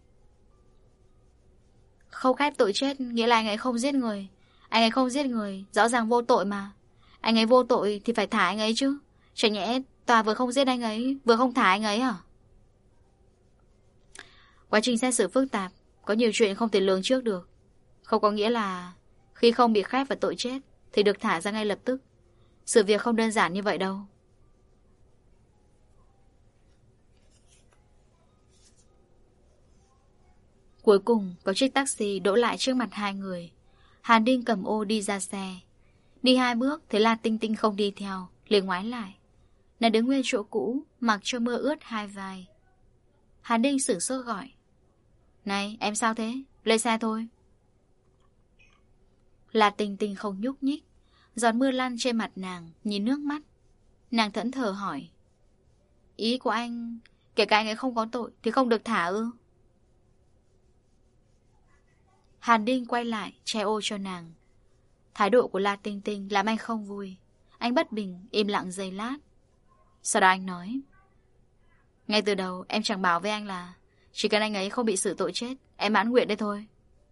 Không khép tội chết nghĩa là anh ấy không giết người. Anh ấy không giết người, rõ ràng vô tội mà. Anh ấy vô tội thì phải thả anh ấy chứ. Chẳng nhẽ tòa vừa không giết anh ấy, vừa không thả anh ấy à? Quá trình xét xử phức tạp, có nhiều chuyện không thể lường trước được. Không có nghĩa là khi không bị khép vào tội chết thì được thả ra ngay lập tức. Sự việc không đơn giản như vậy đâu. Cuối cùng có chiếc taxi đỗ lại trước mặt hai người. Hàn Đinh cầm ô đi ra xe. Đi hai bước thấy La Tinh Tinh không đi theo, liền ngoái lại. Nàng đứng nguyên chỗ cũ, mặc cho mưa ướt hai vai. Hàn Đinh sửng sốt gọi, này em sao thế? Lên xe thôi. La Tinh Tinh không nhúc nhích. Giọt mưa lăn trên mặt nàng, nhìn nước mắt. Nàng thẫn thờ hỏi, ý của anh, kể cả anh ấy không có tội thì không được thả ư? Hàn Đinh quay lại, che ô cho nàng. Thái độ của La Tinh Tinh làm anh không vui. Anh bất bình, im lặng giây lát. Sau đó anh nói, Ngay từ đầu em chẳng bảo với anh là chỉ cần anh ấy không bị xử tội chết, em mãn nguyện đấy thôi.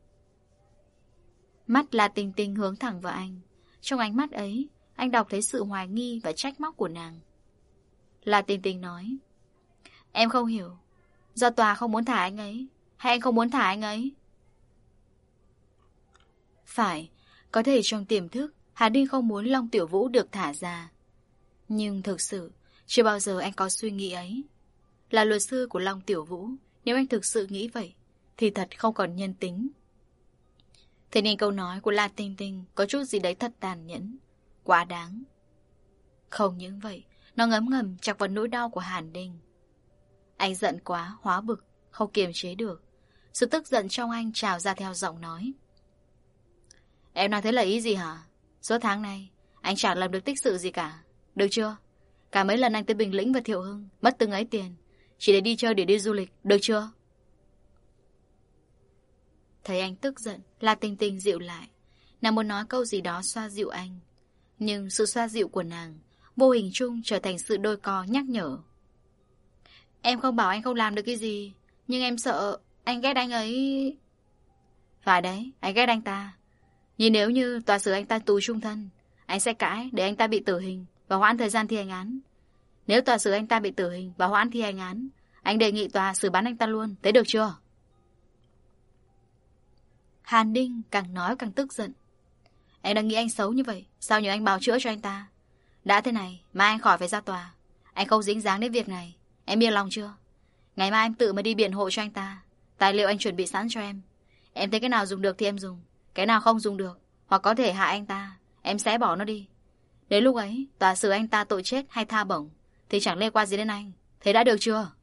Mắt La Tinh Tinh hướng thẳng vào anh. Trong ánh mắt ấy, anh đọc thấy sự hoài nghi và trách móc của nàng. La Tinh Tinh nói, em không hiểu, do tòa không muốn thả anh ấy, hay anh không muốn thả anh ấy? Phải, có thể trong tiềm thức Hàn Đinh không muốn Long Tiểu Vũ được thả ra. Nhưng thực sự chưa bao giờ anh có suy nghĩ ấy. Là luật sư của Long Tiểu Vũ, nếu anh thực sự nghĩ vậy thì thật không còn nhân tính. Thế nên câu nói của La Tinh Tinh có chút gì đấy thật tàn nhẫn, quá đáng. Không những vậy, nó ngấm ngầm chọc vào nỗi đau của Hàn Đinh. Anh giận quá, hóa bực, không kiềm chế được. Sự tức giận trong anh trào ra theo giọng nói. Em nói thế là ý gì hả? Suốt tháng này anh chẳng làm được tích sự gì cả, được chưa? Cả mấy lần anh tới Bình Lĩnh và Thiệu Hưng mất từng ấy tiền chỉ để đi chơi, để đi du lịch, được chưa? Thấy anh tức giận, La Tinh Tinh dịu lại. Nàng muốn nói câu gì đó xoa dịu anh, nhưng sự xoa dịu của nàng vô hình chung trở thành sự đôi co nhắc nhở. Em không bảo anh không làm được cái gì, nhưng em sợ anh ghét anh ấy. Phải đấy, anh ghét anh ta. Nhưng nếu như tòa xử anh ta tù chung thân, anh sẽ cãi để anh ta bị tử hình và hoãn thời gian thi hành án. Nếu tòa xử anh ta bị tử hình và hoãn thi hành án, anh đề nghị tòa xử bắn anh ta luôn, thế được chưa? Hàn Đinh càng nói càng tức giận. Em đang nghĩ anh xấu như vậy, sao nhờ anh bào chữa cho anh ta? Đã thế này, mai anh khỏi phải ra tòa. Anh không dính dáng đến việc này, em yên lòng chưa? Ngày mai em tự mà đi biện hộ cho anh ta. Tài liệu anh chuẩn bị sẵn cho em. Em thấy cái nào dùng được thì em dùng, cái nào không dùng được hoặc có thể hại anh ta, em sẽ bỏ nó đi. Đến lúc ấy, tòa xử anh ta tội chết hay tha bổng thì chẳng liên quan gì đến anh. Thế đã được chưa?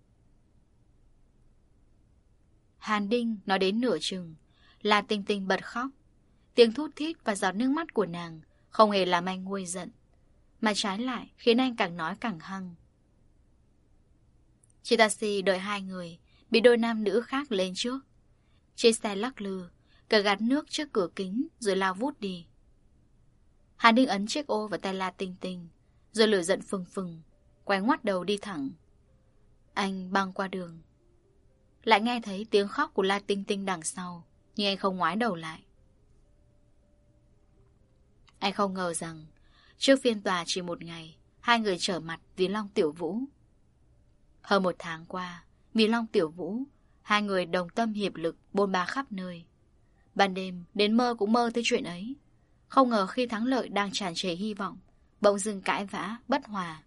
Hàn Đinh nói đến nửa chừng, La Tinh Tinh bật khóc. Tiếng thút thít và giọt nước mắt của nàng không hề làm anh nguôi giận, mà trái lại khiến anh càng nói càng hăng. Chiếc taxi đợi hai người bị đôi nam nữ khác lên trước. Chiếc xe lắc lư, cởi gạt nước trước cửa kính rồi lao vút đi. Hàn Đinh ấn chiếc ô vào tay La Tinh Tinh, rồi lửa giận phừng phừng, quay ngoắt đầu đi thẳng. Anh băng qua đường, lại nghe thấy tiếng khóc của La Tinh Tinh đằng sau, nhưng anh không ngoái đầu lại. Anh không ngờ rằng trước phiên tòa chỉ một ngày, hai người trở mặt vì Long Tiểu Vũ. Hơn một tháng qua, vì Long Tiểu Vũ, hai người đồng tâm hiệp lực bôn ba khắp nơi. Ban đêm đến mơ cũng mơ tới chuyện ấy. Không ngờ khi thắng lợi đang tràn trề hy vọng, bỗng dưng cãi vã, bất hòa.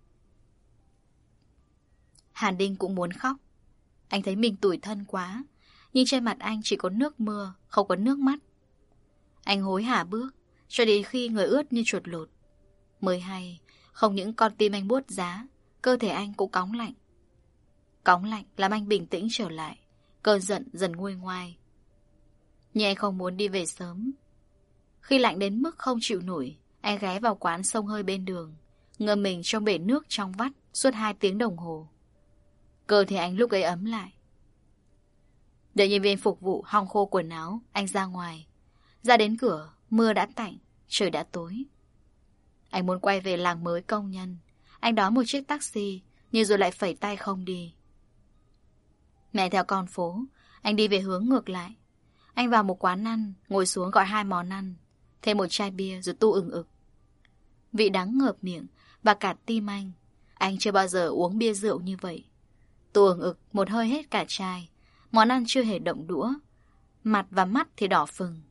Hàn Đinh cũng muốn khóc. Anh thấy mình tủi thân quá, nhưng trên mặt anh chỉ có nước mưa, không có nước mắt. Anh hối hả bước cho đến khi người ướt như chuột lột. Mới hay, không những con tim anh buốt giá, cơ thể anh cũng cóng lạnh. Cóng lạnh làm anh bình tĩnh trở lại, cơn giận dần nguôi ngoai. Nhưng anh không muốn đi về sớm. Khi lạnh đến mức không chịu nổi, anh ghé vào quán xông hơi bên đường, ngâm mình trong bể nước trong vắt suốt hai tiếng đồng hồ. Cơ thể anh lúc ấy ấm lại. Đợi nhân viên phục vụ hong khô quần áo, anh ra ngoài. Ra đến cửa, mưa đã tạnh, trời đã tối. Anh muốn quay về làng mới công nhân. Anh đón một chiếc taxi, nhưng rồi lại phẩy tay không đi. Mẹ theo con phố, anh đi về hướng ngược lại. Anh vào một quán ăn, ngồi xuống gọi hai món ăn, thêm một chai bia rồi tu ừng ực. Vị đắng ngợp miệng và cả tim anh. Anh chưa bao giờ uống bia rượu như vậy. Tu ừng ực một hơi hết cả chai. Món ăn chưa hề động đũa, mặt và mắt thì đỏ phừng.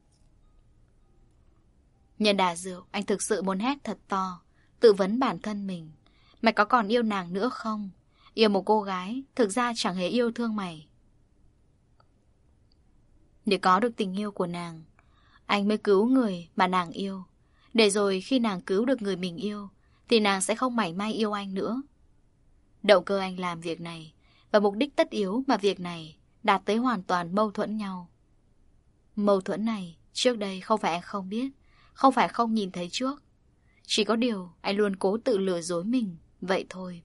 Nhân đà rượu, anh thực sự muốn hét thật to, tự vấn bản thân mình. Mày có còn yêu nàng nữa không? Yêu một cô gái thực ra chẳng hề yêu thương mày. Để có được tình yêu của nàng, anh mới cứu người mà nàng yêu. Để rồi khi nàng cứu được người mình yêu, thì nàng sẽ không mảy may yêu anh nữa. Động cơ anh làm việc này và mục đích tất yếu mà việc này đạt tới hoàn toàn mâu thuẫn nhau. Mâu thuẫn này trước đây không phải anh không biết, không phải không nhìn thấy trước. Chỉ có điều anh luôn cố tự lừa dối mình, vậy thôi.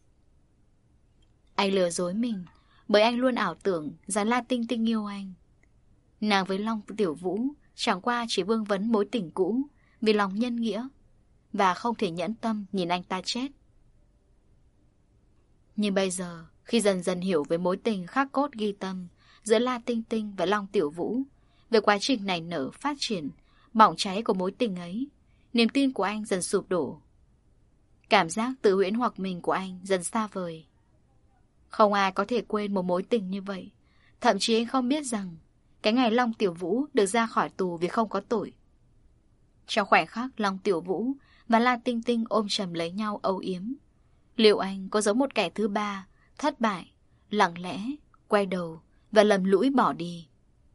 Anh lừa dối mình bởi anh luôn ảo tưởng rằng La Tinh Tinh yêu anh. Nàng với Long Tiểu Vũ chẳng qua chỉ vương vấn mối tình cũ vì lòng nhân nghĩa, và không thể nhẫn tâm nhìn anh ta chết. Nhưng bây giờ, khi dần dần hiểu về mối tình khắc cốt ghi tâm giữa La Tinh Tinh và Long Tiểu Vũ, về quá trình nảy nở, phát triển, bỏng cháy của mối tình ấy, niềm tin của anh dần sụp đổ. Cảm giác tự huyễn hoặc mình của anh dần xa vời. Không ai có thể quên một mối tình như vậy. Thậm chí anh không biết rằng cái ngày Long Tiểu Vũ được ra khỏi tù vì không có tội. Trong khoảnh khắc Long Tiểu Vũ và La Tinh Tinh ôm chầm lấy nhau âu yếm, liệu anh có giống một kẻ thứ ba, thất bại, lặng lẽ, quay đầu và lầm lũi bỏ đi?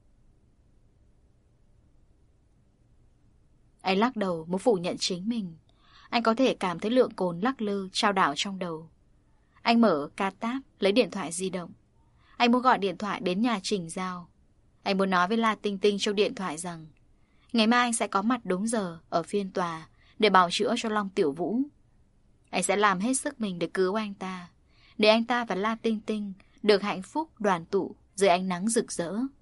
Anh lắc đầu muốn phủ nhận chính mình. Anh có thể cảm thấy lượng cồn lắc lư trao đảo trong đầu. Anh mở ca táp, lấy điện thoại di động. Anh muốn gọi điện thoại đến nhà Trình Giao. Anh muốn nói với La Tinh Tinh trong điện thoại rằng ngày mai anh sẽ có mặt đúng giờ ở phiên tòa để bào chữa cho Long Tiểu Vũ. Anh sẽ làm hết sức mình để cứu anh ta, để anh ta và La Tinh Tinh được hạnh phúc đoàn tụ dưới ánh nắng rực rỡ.